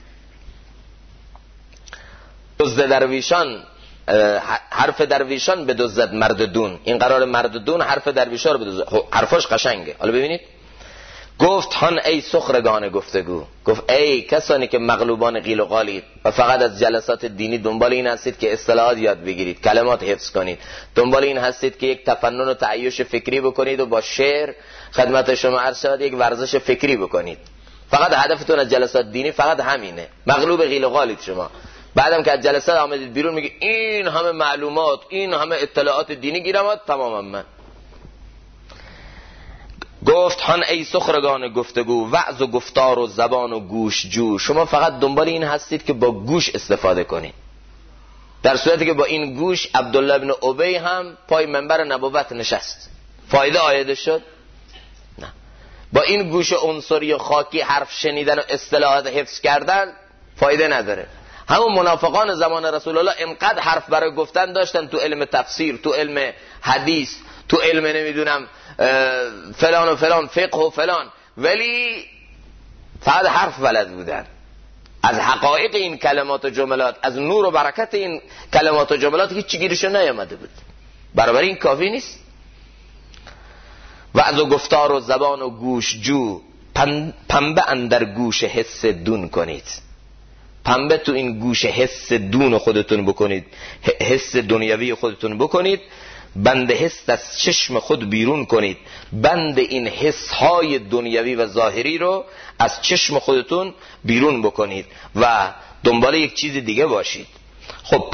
دزد درویشان حرف درویشان به دزد مرد دون، این قرار مرد دون حرف درویشا رو بدزد. حرفاش قشنگه. حالا ببینید گفت هان ای سخرگان گفتگو، گفت ای کسانی که مغلوبان قیل و قالید و فقط از جلسات دینی دنبال این هستید که اصطلاحات یاد بگیرید، کلمات حفظ کنید، دنبال این هستید که یک تفنن و تعیش فکری بکنید و با شعر خدمت شما عرض شود یک ورزش فکری بکنید، فقط هدفتون از جلسات دینی فقط همینه، مغلوب قیل و قالید شما. بعدم که از جلسات آمدید بیرون میگی این همه معلومات، این همه اطلاعات دینی گیرم، تماما من. گفت هان ای سخرگان گفتگو، وعظ و گفتار و زبان و گوش جو، شما فقط دنبال این هستید که با گوش استفاده کنید، در صورتی که با این گوش عبدالله بن ابی هم پای منبر نبوت نشست، فایده آیده شد؟ نه. با این گوش عنصری و خاکی حرف شنیدن و اصطلاحات حفظ کردن فایده نداره. همون منافقان زمان رسول الله انقدر حرف برای گفتن داشتن تو علم تفسیر، تو علم حدیث، تو علم نمیدونم فلان و فلان، فقه و فلان، ولی فقط حرف بلد بودن. از حقایق این کلمات و جملات، از نور و برکت این کلمات و جملات هیچ گیرشون نیامده بود. برابر این کافی نیست. وعظ و گفتار و زبان و گوش جو، پنبه اندر گوش حس دون کنید. پنبه تو این گوش حس دون خودتون بکنید، حس دنیوی خودتون بکنید، بند حس از چشم خود بیرون کنید، بند این حس های دنیوی و ظاهری رو از چشم خودتون بیرون بکنید و دنبال یک چیز دیگه باشید. خب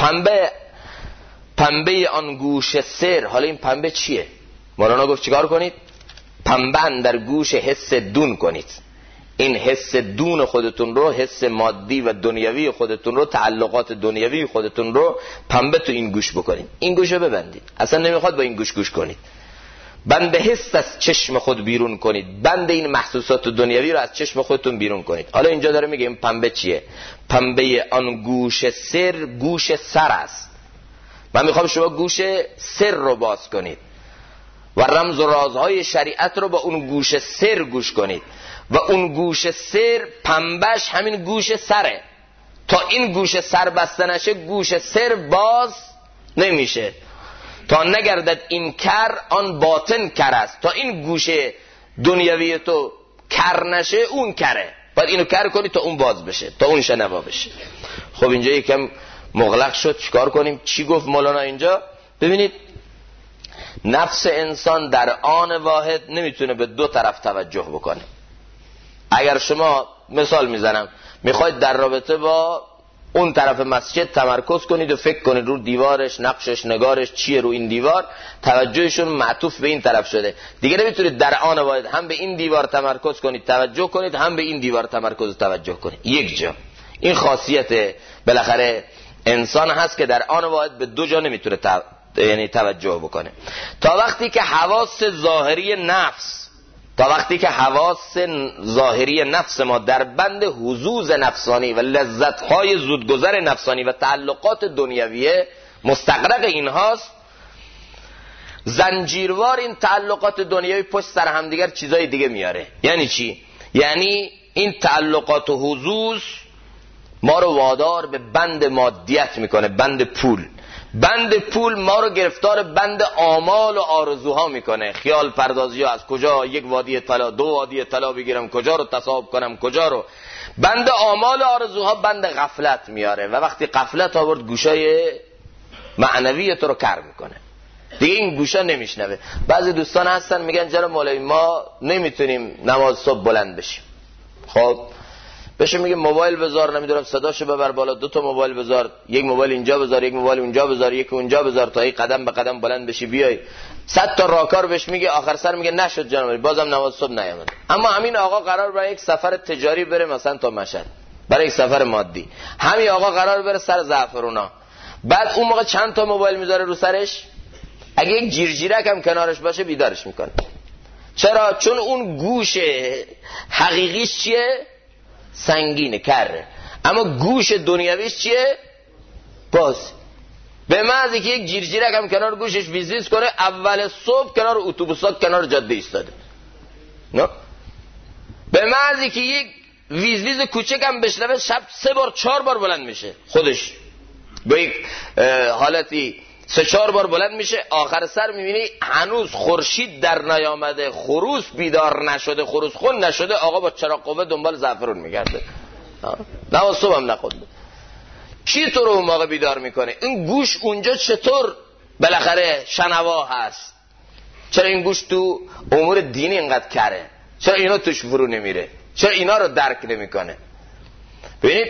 پنبه آن گوش سر، حالا این پنبه چیه؟ مولانا گفت چیکار کنید؟ پنبه اندر گوش حس دون کنید. این حس دون خودتون رو، حس مادی و دنیوی خودتون رو، تعلقات دنیوی خودتون رو پنبه تو این گوش بکنید. این گوش رو ببندید، اصلا نمیخواد با این گوش گوش کنید. بند حس از چشم خود بیرون کنید، بند این محسوسات دنیوی رو از چشم خودتون بیرون کنید. حالا اینجا داره میگه این پنبه چیه؟ پنبه آن گوش سر، گوش سر است. من میخوام شما گوش سر رو باز کنید و رمز و رازهای شریعت رو با اون گوش سر گوش کنید و اون گوش سر پنبهش همین گوش سره. تا این گوش سر بسته نشه گوش سر باز نمیشه. تا نگردد این کر آن باطن کر است. تا این گوش دنیوی تو کر نشه اون کره، باید اینو کر کنی تا اون باز بشه، تا اون شنوا بشه. خب اینجا یکم مغلق شد، چیکار کنیم؟ چی گفت مولانا اینجا؟ ببینید نفس انسان در آن واحد نمیتونه به دو طرف توجه بکنه. اگر شما مثال میزنم میخواید در رابطه با اون طرف مسجد تمرکز کنید و فکر کنید رو دیوارش، نقشش، نگارش چیه رو این دیوار، توجهشون معطوف به این طرف شده. دیگه نمیتونید در آن واحد هم به این دیوار تمرکز کنید توجه کنید، هم به این دیوار تمرکز و توجه کنید یک جا. این خاصیت بالاخره انسان هست که در آن واحد به دو جا نمیتونه یعنی توجه بکنه. تا وقتی که حواس ظاهری نفس ما در بند حظوظ نفسانی و لذت‌های زودگذر نفسانی و تعلقات دنیویه مستغرق اینهاست، زنجیروار این تعلقات دنیوی پشت سر هم دیگر چیزای دیگه میاره. یعنی چی؟ یعنی این تعلقات و حظوظ ما رو وادار به بند مادیت میکنه، بند پول ما رو گرفتار بند آمال و آرزوها میکنه، خیال پردازی ها، از کجا یک وادی طلا 2 وادی طلا بگیرم، کجا رو تصاحب کنم، کجا رو. بند آمال و آرزوها بند غفلت میاره و وقتی غفلت آورد گوشای معنوی تو رو کر میکنه، دیگه این گوشا نمیشنوه. بعضی دوستان هستن میگن جناب مولوی ما نمیتونیم نماز صبح بلند بشیم. خب بشه میگه موبایل بذار، نمیدونم صداشو ببر بالا، 2 تا موبایل بذار، یک موبایل اینجا بذار، یک موبایل اونجا بذار، یک اونجا بذار، تا این قدم به قدم بلند بشی بیای. 100 تا راهکار بهش میگه، آخر سر میگه نشد جناب، بازم نماز صبح نیامد. اما همین آقا قرار برای یک سفر تجاری بره مثلا تا مشهد، برای یک سفر مادی، همین آقا قرار بره سر زعفرونا، بعد اون موقع چند تا موبایل میذاره رو سرش، اگه یک جیرجیرک هم کنارش باشه بیدارش میکنه. چرا؟ چون اون گوش حقیقیش چیه؟ سنگینه، کره. اما گوش دنیویش چیه؟ باز. به محض که یک جیرجیرک هم کنار گوشش ویزویز کنه، اول صبح کنار اتوبوسا کنار جاده ایستاده. نه؟ به محض که یک ویزویز کوچک هم بشنوه، شب 3 بار 4 بار بلند میشه خودش، با یک حالتی 3-4 بار بلند میشه. آخر سر میبینی هنوز خورشید در نیامده، خروس بیدار نشده، خروس خون نشده، آقا با چراغ قوه دنبال زعفرون میگرده. نه صبح هم نخورده. کی تو رو اون موقع بیدار میکنه؟ این گوش اونجا چطور بالاخره شنوا هست؟ چرا این گوش تو امور دینی اینقدر کره؟ چرا اینا توش فرو نمیره؟ چرا اینا رو درک نمیکنه؟ ببینید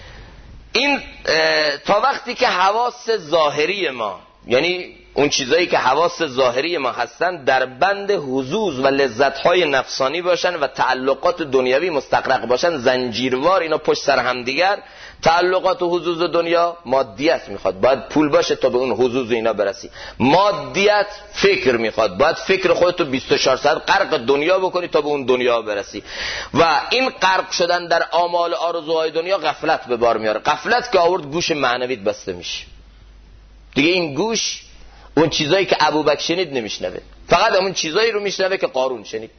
این تا وقتی که حواس ظاهری ما، یعنی اون چیزایی که حواس ظاهری ما هستن، در بند حظوظ و لذت‌های نفسانی باشن و تعلقات دنیوی مستغرق باشن، زنجیروار اینا پشت سر هم دیگر. تعلقات و حظوظ دنیا مادیت میخواد، باید پول باشه تا به اون حظوظ اینا برسی. مادیت فکر میخواد، باید فکر خودتو 24 ساعت غرق دنیا بکنی تا به اون دنیا برسی. و این غرق شدن در آمال آرزوهای دنیا غفلت به بار میاره. غفلت که آورد گوش معنویت بسته میشه دیگه. این گوش اون چیزایی که ابوبکر شنید نمیشنوه، فقط اون چیزایی رو میشنوه که قارون شنید.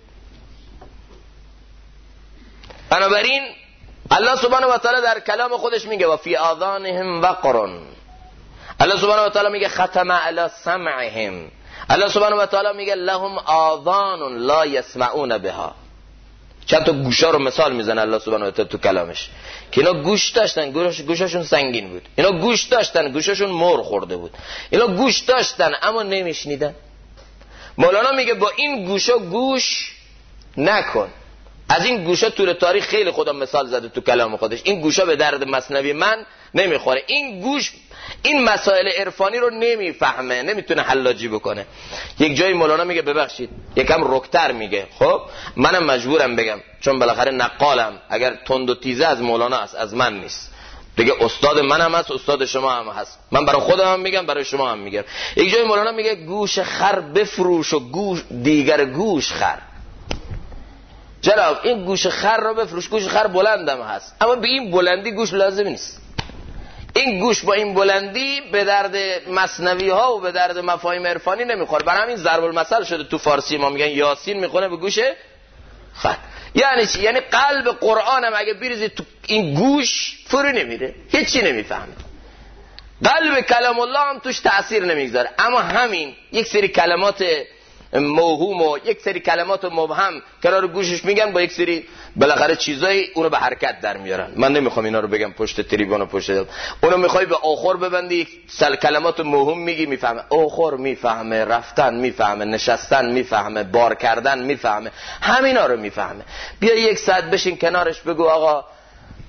بنابراین الله سبحانه و تعالی در کلام خودش میگه و فی آذانهم وقر. الله سبحانه و تعالی میگه ختم علی سمعهم. الله سبحانه و تعالی میگه لهم آذان لا یسمعون بها. چند تا گوشا رو مثال میزنه الله سبحانه و تعالی تو کلامش که اینا گوش داشتن، گوششون سنگین بود. اینا گوش داشتن، گوششون مر خورده بود. اینا گوش داشتن اما نمیشنیدن. مولانا میگه با این گوشا گوش نکن. از این گوشا طول تاریخ خیلی خدا مثال زده تو کلام خودش. این گوشا به درد مثنوی من نمیخوره. این گوش این مسائل عرفانی رو نمیفهمه، نمیتونه حلاجی بکنه. یک جای مولانا میگه ببخشید یکم رکتر میگه، خب منم مجبورم بگم چون بالاخره نقالم، اگر تند و تیزه از مولانا است، از من نیست دیگه. استاد منم هست، استاد شما هم هست. من برای خودم هم میگم، برای شما هم میگم. یک جای مولانا میگه گوش خر بفروش و گوش دیگر گوش خر. چرا؟ این گوش خر رو بفروش. گوش خر بلندم هست اما به این بلندی گوش لازم نیست. این گوش با این بلندی به درد مثنوی ها و به درد مفاهیم عرفانی نمیخوره. برای همین ضرب المثل شده تو فارسی ما میگن یاسین میخونه به گوش خر. یعنی چی؟ یعنی قلب قرآن هم اگه بریزی تو این گوش فرو نمیره، هیچی نمیفهمه. قلب کلام الله هم توش تأثیر نمیگذاره. اما همین یک سری کلمات موهوم و یک سری کلمات مبهم کنار گوشش میگن، با یک سری بالاخره چیزایی اونو به حرکت در میارن. من نمیخوام اینا رو بگم پشت تریبون و پشت اونو میخوای به آخر ببندی، کلمات موهوم میگی میفهمه، آخر میفهمه، رفتن میفهمه، نشستن میفهمه، بار کردن میفهمه، همینا رو میفهمه. بیا 1 ساعت بشین کنارش بگو آقا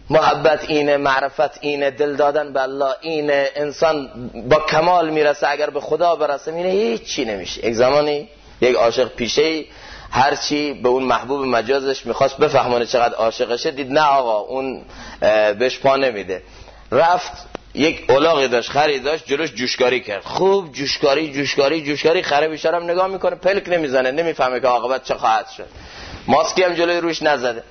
محبت اینه، معرفت اینه، دل دادن به الله اینه، انسان با کمال میرسه اگر به خدا برسه اینه، هیچ چی نمیشه. یک زمانی یک عاشق پیشه هرچی به اون محبوب مجازش میخواست بفهمونه چقدر عاشقشه، دید نه آقا اون بهش پا نمیده، رفت یک الاغی داشت خری داشت جلوش جوشکاری کرد، خوب جوشکاری خره بیچاره هم نگاه میکنه پلک نمیزنه، نمیفهمه که عاقبت چه خواهد شد، ماسکی هم جلوی روش نزده.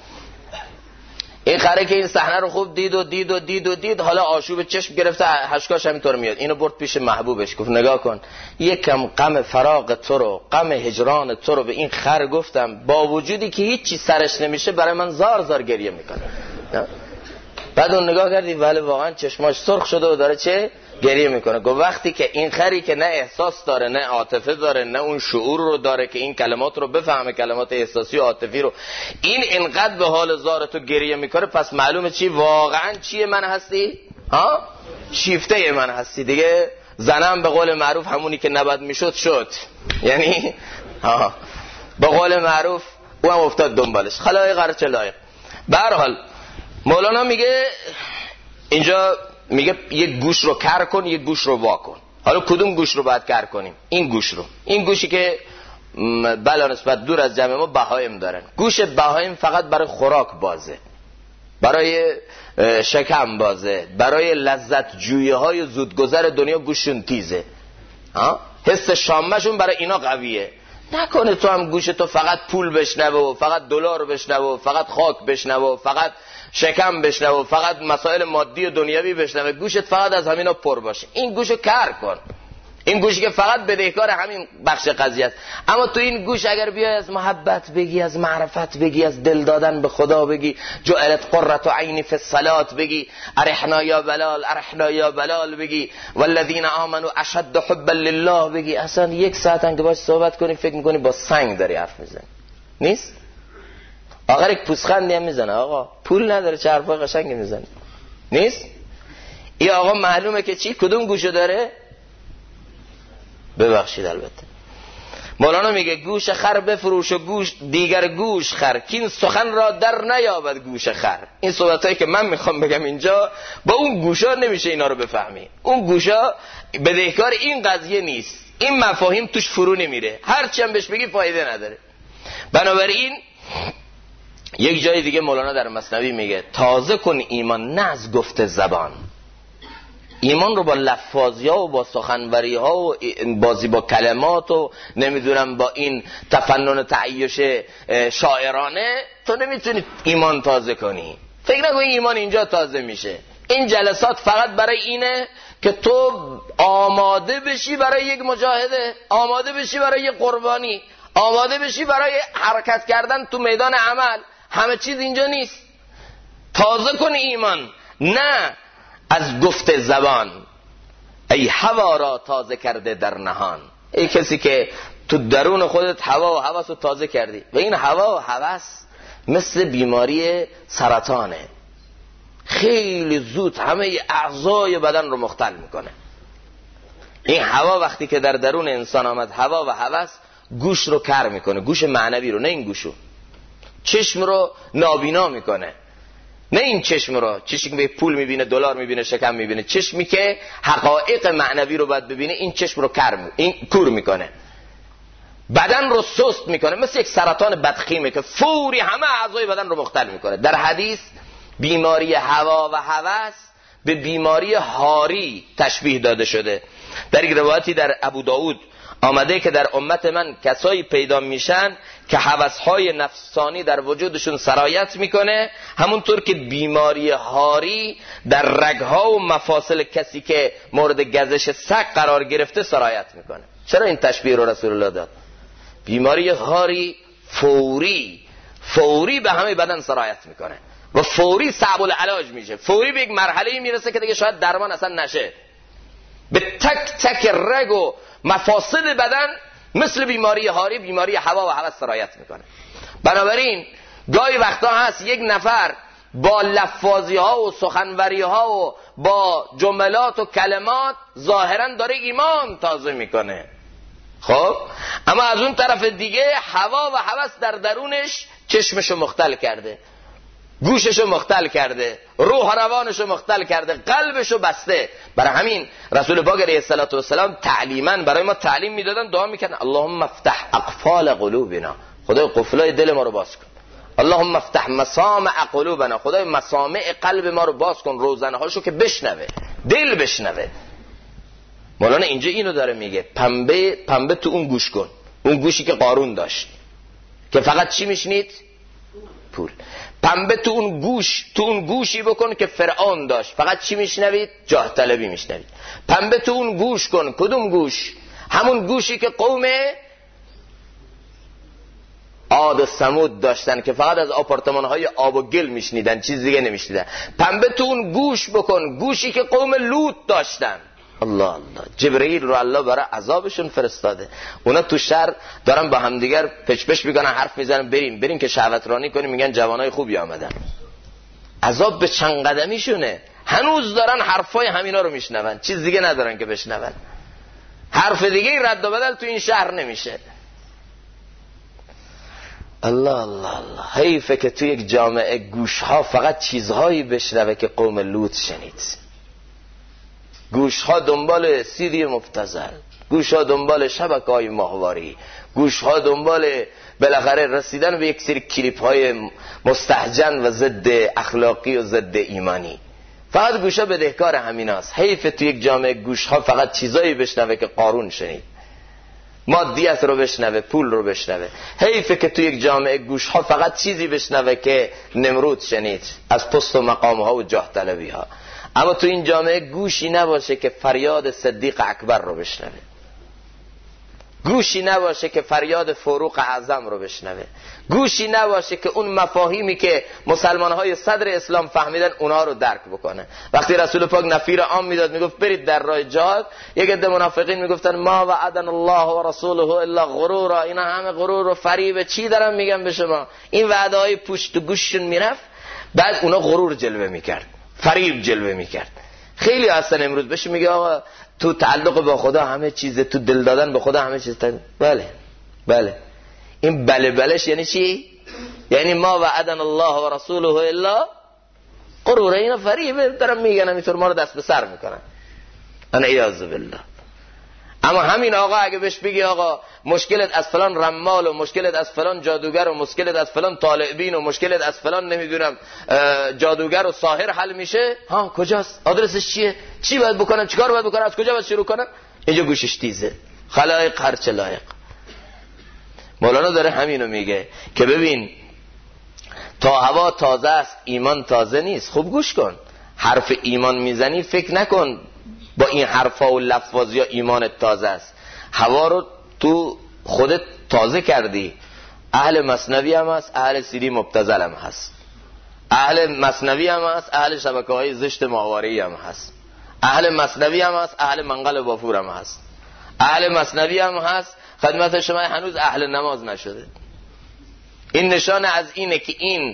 این خره که این صحنه رو خوب دید حالا آشوب چشم گرفته، هشکاش همینطور میاد، اینو برد پیش محبوبش گفت نگاه کن، یکم غم فراق تو رو، غم هجران تو رو به این خر گفتم، با وجودی که هیچ چی سرش نمیشه برای من زار گریه میکنه. بعد اون نگاه کردی ولی واقعا چشماش سرخ شده و داره چه گریه میکنه. گفت وقتی که این خری که نه احساس داره، نه عاطفه داره، نه اون شعور رو داره که این کلمات رو بفهمه، کلمات احساسی و عاطفی رو، این انقدر به حال زار تو گریه میکنه، پس معلومه چی واقعا چیه من هستی؟ ها؟ شیفته من هستی دیگه. زنم به قول معروف همونی که نباید میشد شد، یعنی ها به قول معروف او هم افتاد دنبالش، خلای غرچه لایق. به هر حال مولانا میگه اینجا، میگه یک گوش رو کر کن، یک گوش رو وا کن. حالا کدوم گوش رو باید کر کنیم؟ این گوش رو، این گوشی که بلا نسبت دور از جمع ما بهایم دارن. گوش بهایم فقط برای خوراک بازه، برای شکم بازه، برای لذت جویه های زودگذر دنیا گوششون تیزه، حس شامشون برای اینا قویه. نکنه تو هم گوش تو فقط پول بشنوه و فقط دلار بشنوه و فقط خاک بشنوه و فقط شکم بشنوه و فقط مسائل مادی و دنیوی بشنوه، گوشت فقط از همینا پر باشه. این گوشو کر کن، این گوشی که فقط بدهکار همین بخش قضیه است. اما تو این گوش اگر بیای از محبت بگی، از معرفت بگی، از دل دادن به خدا بگی، جعلت قرة عینی فی الصلاة بگی، ارحنا یا بلال بگی، والذین آمنوا اشد حبا لله بگی، اصلا یک ساعت انگه باش صحبت کنی فکر میکنی با سنگ داری حرف میزنی. نیست؟ آخر یک پوزخندی هم میزنه، آقا پول نداره چه حرفای قشنگی میزنه. نیست؟ این آقا معلومه که چی کدوم گوشو داره؟ ببخشید البته مولانا میگه گوش خر بفروش و گوش دیگر گوش خر، که این سخن را در نیابد گوش خر. این صحبتایی که من میخوام بگم اینجا با اون گوشا نمیشه اینا رو بفهمی. اون گوشا بدهکار این قضیه نیست، این مفاهیم توش فرو نمیره، هرچی هم بهش بگی فایده نداره. بنابراین یک جای دیگه مولانا در مثنوی میگه تازه کن ایمان نه از گفت زبان. ایمان رو با لفاظی ها و با سخنوری ها و بازی با کلمات و نمیدونم با این تفنن تعیش شاعرانه تو نمیتونی ایمان تازه کنی. فکر نکن ایمان اینجا تازه میشه. این جلسات فقط برای اینه که تو آماده بشی برای یک مجاهده، آماده بشی برای یک قربانی، آماده بشی برای حرکت کردن تو میدان عمل. همه چیز اینجا نیست. تازه کن ایمان نه از گفت زبان، ای هوا را تازه کرده در نهان. ای کسی که تو درون خودت هوا و هوس رو تازه کردی، و این هوا و هوس مثل بیماری سرطانه، خیلی زود همه اعضای بدن رو مختل میکنه. این هوا وقتی که در درون انسان آمد، هوا و هوس گوش رو کر میکنه، گوش معنوی رو، نه این گوشو. چشم رو نابینا میکنه، نه این چشم رو، چشمی که به پول میبینه، دلار میبینه، شکم میبینه. چشمی که حقایق معنوی رو باید ببینه، این چشم رو این کور میکنه، بدن رو سست میکنه، مثل یک سرطان بدخیمه که فوری همه اعضای بدن رو مختل میکنه. در حدیث بیماری هوا و هوس به بیماری هاری تشبیه داده شده. در یک روایتی در ابو داود آمده که در امت من کسایی پیدا میشن که هوس‌های نفسانی در وجودشون سرایت میکنه، همونطور که بیماری هاری در رگ‌ها و مفاصل کسی که مورد گزش سگ قرار گرفته سرایت میکنه. چرا این تشبیه رو رسول الله داد؟ بیماری هاری فوری به همه بدن سرایت میکنه و فوری صعب العلاج میشه، فوری به یک مرحله میرسه که دیگه شاید درمان اصلا نشه. به تک تک رگ و مفاصل بدن مثل بیماری هاری، بیماری هوا و هوس سرایت میکنه. بنابراین گاهی وقتا هست یک نفر با لفاظی ها و سخنوری ها و با جملات و کلمات ظاهرا داره ایمان تازه میکنه، خب اما از اون طرف دیگه هوا و هوس در درونش چشمشو مختل کرده. گوششو مختل کرده، روح و روانشو مختل کرده، قلبشو بسته. برای همین رسول پاک علیه السلام تعلیما برای ما تعلیم میدادن، دعا میکردن اللهم افتح اقفال قلوبنا، خدای قفلای دل ما رو باز کن. اللهم افتح مسامع قلوبنا، خدای مسامع قلب ما رو باز کن، روزنه هاشو که بشنوه، دل بشنوه. مولانا اینجا اینو داره میگه، پنبه تو اون گوش کن، اون گوشی که قارون داشت که فقط چی میشنید؟ پول. پنبه تو اون گوشی بکن که فرعون داشت، فقط چی میشنوید؟ جاه طلبی میشنوید. پنبه تو اون گوش کن. کدوم گوش؟ همون گوشی که قوم عاد و ثمود داشتن که فقط از آپارتمان‌های آب و گل میشنیدن، چیز دیگه نمیشنیدن. پنبه تو اون گوش بکن، گوشی که قوم لوط داشتن. الله الله، جبرئیل رو الله برای عذابشون فرستاده. اونا تو شهر دارن با همدیگر پچ میکنن، حرف میزنن بریم که شهوت رانی کنیم، میگن جوانای خوبی آمدن. عذاب به چند قدمیشونه، هنوز دارن حرفای همینا رو میشنون، چیز دیگه ندارن که بشنون. حرف دیگه رد و بدل تو این شهر نمیشه. الله الله الله، حیفه که تو یک جامعه گوشها فقط چیزهایی بشنوه که قوم لوط شنید. گوشها دنبال سیدی مبتذل، گوشها دنبال شبکه‌های ماهواری، گوشها دنبال بالاخره رسیدن به یک سری کلیپ‌های مستهجن و ضد اخلاقی و ضد ایمانی. فقط گوشها بدهکار همیناست. حیف تو یک جامعه گوشها فقط چیزایی بشنوه که قارون شنید، مادیت رو بشنوه، پول رو بشنوه. حیفه که تو یک جامعه گوشها فقط چیزی بشنوه که نمرود شنید از پست و مقام‌ها و جاه طلبی ها. اما تو این جامعه گوشی نباشه که فریاد صدیق اکبر رو بشنوه، گوشی نباشه که فریاد فاروق اعظم رو بشنوه، گوشی نباشه که اون مفاهیمی که مسلمان‌های صدر اسلام فهمیدن اونها رو درک بکنه. وقتی رسول پاک نفیر عام میداد، میگفت برید در راه جهاد، یک عده منافقین میگفتن ما وعدنا الله و رسوله الا غرورا، اینا همه غرور و فریب. چی دارن میگن به شما؟ این وعده های پوشت و گوششون میرفت، بعد اونا غرور جلوه میکرد، فریب جلوه میکرد. خیلی اصلا امروز بشه میگه آقا تو تعلق با خدا همه چیزه، تو دل دادن به خدا همه چیز. بله این بلش یعنی چی؟ یعنی ما وعدنا الله و رسوله الا غرور. اینا فریبه دارن میگن، همینطور ما رو دست به سر میکنن. انا اعوذ بالله. اما همین آقا اگه بهش بگی آقا مشکلت از فلان رمال و مشکلت از فلان جادوگر و مشکلت از فلان طالع بین و مشکلت از فلان نمیدونم جادوگر و ساحر حل میشه، ها کجاست؟ آدرسش چیه؟ چی باید بکنم؟ چیکار باید بکنم؟ از کجا باید شروع کنم؟ اینجا گوشش تیزه. خلایق هر چه لایق. مولانا داره همینو میگه که ببین تا هوا تازه است ایمان تازه نیست. خوب گوش کن، حرف ایمان میزنی فکر نکن با این حرفا و لفظیا ایمانت تازه است. هوا رو تو خودت تازه کردی. اهل مثنوی هم هست، اهل سیدی مبتذل هم هست، اهل مثنوی هم هست، اهل شبکه‌های زشت ماهواری هم هست، اهل مثنوی هم هست، اهل منقل بافور هم هست، اهل مثنوی هم هست. خدمت شما هنوز اهل نماز نشده. این نشان از اینه که این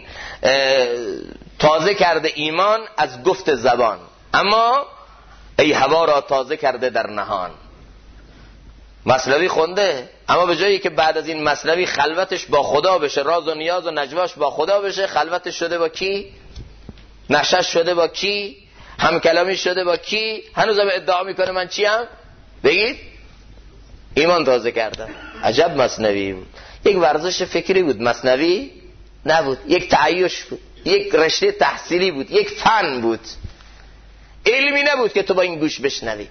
تازه کرده ایمان از گفت زبان، اما ای هوا را تازه کرده در نهان. مثنوی خونده، اما به جایی که بعد از این مثنوی خلوتش با خدا بشه، راز و نیاز و نجواش با خدا بشه، خلوتش شده با کی؟ نشش شده با کی؟ همکلامی شده با کی؟ هنوز هم ادعا میکنه من چی هم؟ بگید ایمان تازه کردم. عجب مثنوی بود. یک ورزش فکری بود، مثنوی نبود. یک تعیش بود، یک رشته تحصیلی بود، یک فن بود، علمی نبود که تو با این گوش بشنوی.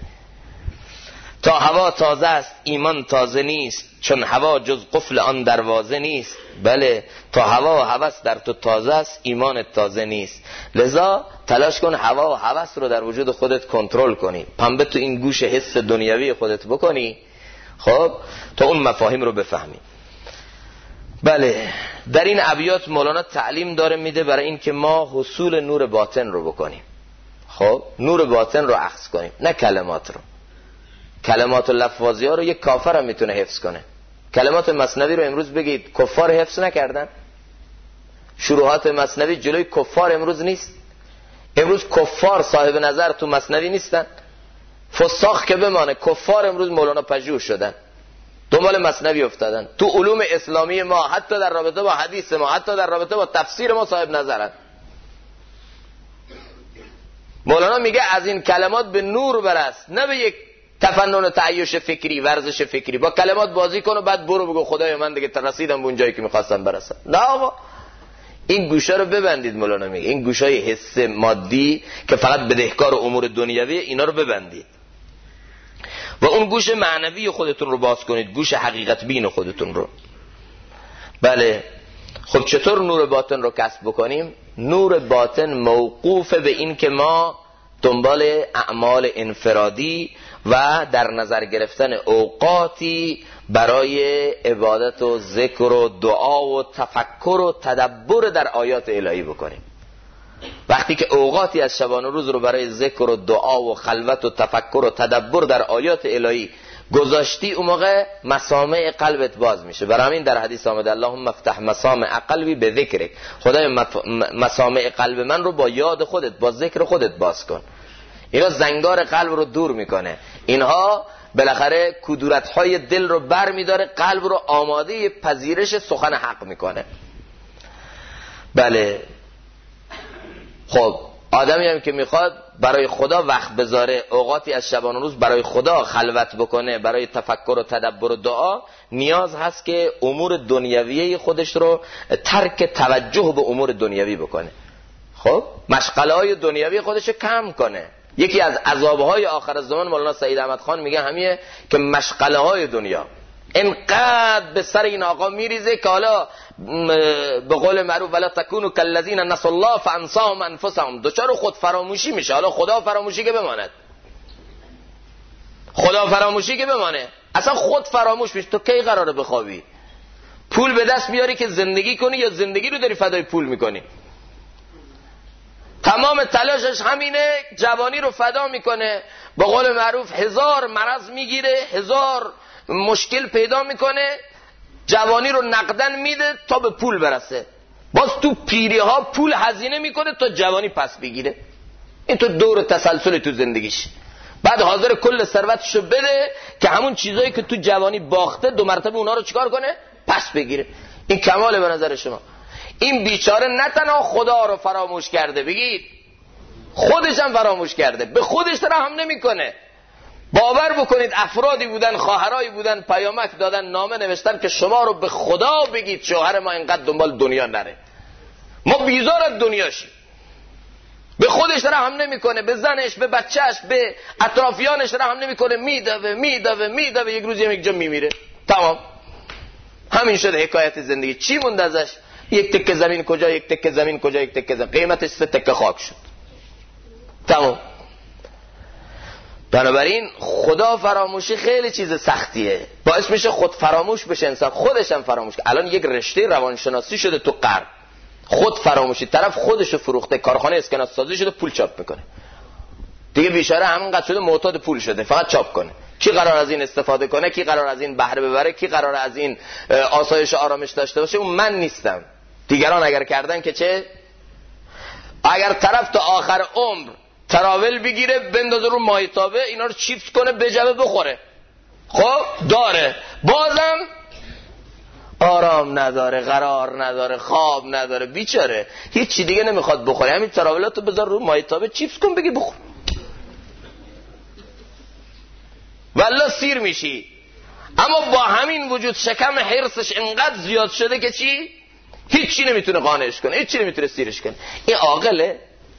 تا هوا تازه است ایمان تازه نیست، چون هوا جز قفل آن دروازه نیست. بله تا هوا و هوس در تو تازه است ایمان تازه نیست. لذا تلاش کن هوا و هوس رو در وجود خودت کنترل کنی، پنبه تو این گوش حس دنیوی خودت بکنی، خب تا اون مفاهیم رو بفهمی. بله در این ابیات مولانا تعلیم داره میده برای این که ما حصول نور باطن رو بکنیم. خب نور باطن رو اخذ کنیم، نه کلمات رو. کلمات و لفظی ها رو یک کافر هم میتونه حفظ کنه. کلمات مثنوی رو امروز بگید کفار حفظ نکردن؟ شروحات مثنوی جلوی کفار امروز نیست؟ امروز کفار صاحب نظر تو مثنوی نیستن؟ فساق که بمانه، کفار امروز مولانا پژوه شدن، دنبال مثنوی افتادن. تو علوم اسلامی ما حتی در رابطه با حدیث ما، حتی در رابطه با تفسیر ما صاحب نظرن. مولانا میگه از این کلمات به نور برست، نه به یک تفنن و تعیش فکری، ورزش فکری. با کلمات بازی کن و بعد برو بگو خدای من دیگه رسیدم به اون جایی که میخواستم برسم. نه آقا، این گوشه رو ببندید. مولانا میگه این گوشای حس مادی که فقط بدهکار امور دنیوی، اینا رو ببندید و اون گوش معنوی خودتون رو باز کنید، گوش حقیقت بین خودتون رو. بله، خب چطور نور باطن رو کسب بکنیم؟ نور باطن موقوف به این که ما دنبال اعمال انفرادی و در نظر گرفتن اوقاتی برای عبادت و ذکر و دعا و تفکر و تدبر در آیات الهی بکنیم. وقتی که اوقاتی از شبانه روز رو برای ذکر و دعا و خلوت و تفکر و تدبر در آیات الهی گذاشتی، اون موقع مسامع قلبت باز میشه. برای همین در حدیث آمده اللهم افتح مسامع قلبی به ذکرک، خدای مسامع قلب من رو با یاد خودت، با ذکر خودت باز کن. اینا زنگار قلب رو دور میکنه، اینها بالاخره کدورت‌های دل رو بر میداره، قلب رو آماده پذیرش سخن حق میکنه. بله، خب آدمی هم که میخواد برای خدا وقت بذاره، اوقاتی از شبانه روز برای خدا خلوت بکنه، برای تفکر و تدبر و دعا، نیاز هست که امور دنیویه خودش رو ترک توجه به امور دنیوی بکنه. خب مشغله های دنیوی خودش رو کم کنه. یکی از عذابهای آخر الزمان مولانا سعید احمد خان میگه همیه که مشغله های دنیا انقدر به سر این آقا میریزه که حالا به قول معروف ولا تکونوا کالذین نسوا الله فانساهم انفسهم، دچار خود فراموشی میشه. حالا خدا فراموشی که بماند، خدا فراموشی که بمانه، اصلا خود فراموش میشه. تو کی قراره بخوابی؟ پول به دست بیاری که زندگی کنی یا زندگی رو داری فدای پول میکنی؟ تمام تلاشش همینه، جوانی رو فدا میکنه، به قول معروف 1000 مرض میگیره، 1000 مشکل پیدا میکنه، جوانی رو نقدن میده تا به پول برسه، باز تو پیری ها پول هزینه میکنه تا جوانی پس بگیره. این تو دور تسلسل تو زندگیش. بعد حاضر کل ثروتشو بده که همون چیزایی که تو جوانی باخته 2 مرتبه اونا رو چیکار کنه؟ پس بگیره. این کماله به نظر شما. این بیچاره نه تنها خدا رو فراموش کرده، بگید خودش هم فراموش کرده، به خودش رحم نمیکنه. باور بکنید افرادی بودن، خواهرایی بودن، پیامک دادن، نامه نوشتن که شما رو به خدا بگید شوهر ما اینقدر دنبال دنیا نره، ما بیزار از دنیاشیم. به خودش رحم نمیکنه، به زنش، به بچهش، به اطرافیانش رحم نمیکنه، میدوه، یک روز یک جا میمیره. تمام، همین شده حکایت زندگی. چی مونده ازش؟ یک تکه زمین کجا، یک تکه زمین کجا، یک تکه زمین، قیمتش 3 تکه خاک شد. تمام. بنابراین خدا فراموشی خیلی چیز سختیه، باعث میشه خود فراموش بشه انسان، خودش هم فراموش کنه. الان یک رشته روانشناسی شده تو غرب، خود فراموشی. طرف خودشو فروخته، کارخانه اسکناس سازی شده، پول چاپ میکنه دیگه. بیچاره همونقدر شده معتاد پول شده، فقط چاپ کنه. کی قرار از این استفاده کنه؟ کی قرار از این بهره ببره؟ کی قرار از این آسایش آرامش داشته باشه؟ اون من نیستم. دیگران اگر کردن که چه؟ اگر طرف تا آخر عمر تراول بگیره، بندازه رو مایتابه، اینا رو چیپس کنه، بجبه بخوره، خب داره، بازم آرام نداره، قرار نداره، خواب نداره، بیچاره هیچ چی دیگه نمیخواد بخوره. همین تراولاتو بذار رو مایتابه، چیپس کن، بگی بخور، والله سیر میشی. اما با همین وجود شکم حرصش انقدر زیاد شده که چی؟ هیچ چی نمیتونه قانعش کنه، هیچ چی نمیتونه سیرش کنه. این عاقله؟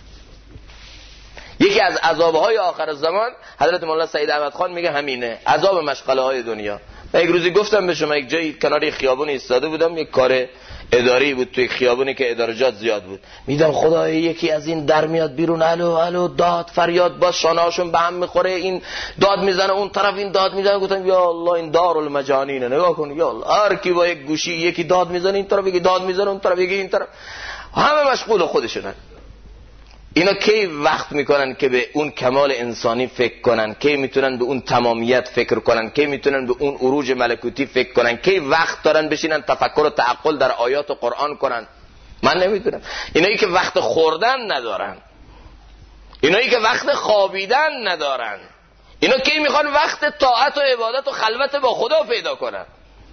یکی از عذابهای آخر الزمان حضرت مولانا سعید احمد خان میگه همینه، عذاب مشغله های دنیا. و یک روزی گفتم به شما، یک جایی کنار خیابون ایستاده بودم، یک کار اداری بود توی خیابونی که ادارجات زیاد بود، میدم خدای یکی از این در میاد بیرون، الو داد فریاد، باز شانه‌هاشون به هم میخوره، این داد میزنه، اون طرف این داد میزنه. گفتم یا الله این دارالمجانینه، نگاه کن یا الله، هر کی با یک گوشی یکی داد میزنه این طرف، یکی داد میزنه اون طرف، یکی این طرف، همه مشغول خودشونن. اینا کی وقت میکنن که به اون کمال انسانی فکر کنن؟ کی میتونن به اون تمامیت فکر کنن؟ کی میتونن به اون عروج ملکوتی فکر کنن؟ کی وقت دارن بشینن تفکر و تعقل در آیات و قرآن کنن؟ من نمیدونم. اینایی که وقت خوردن ندارن، اینایی که وقت خوابیدن ندارن، اینا کی میخوان وقت طاعت و عبادت و خلوت با خدا پیدا کنن؟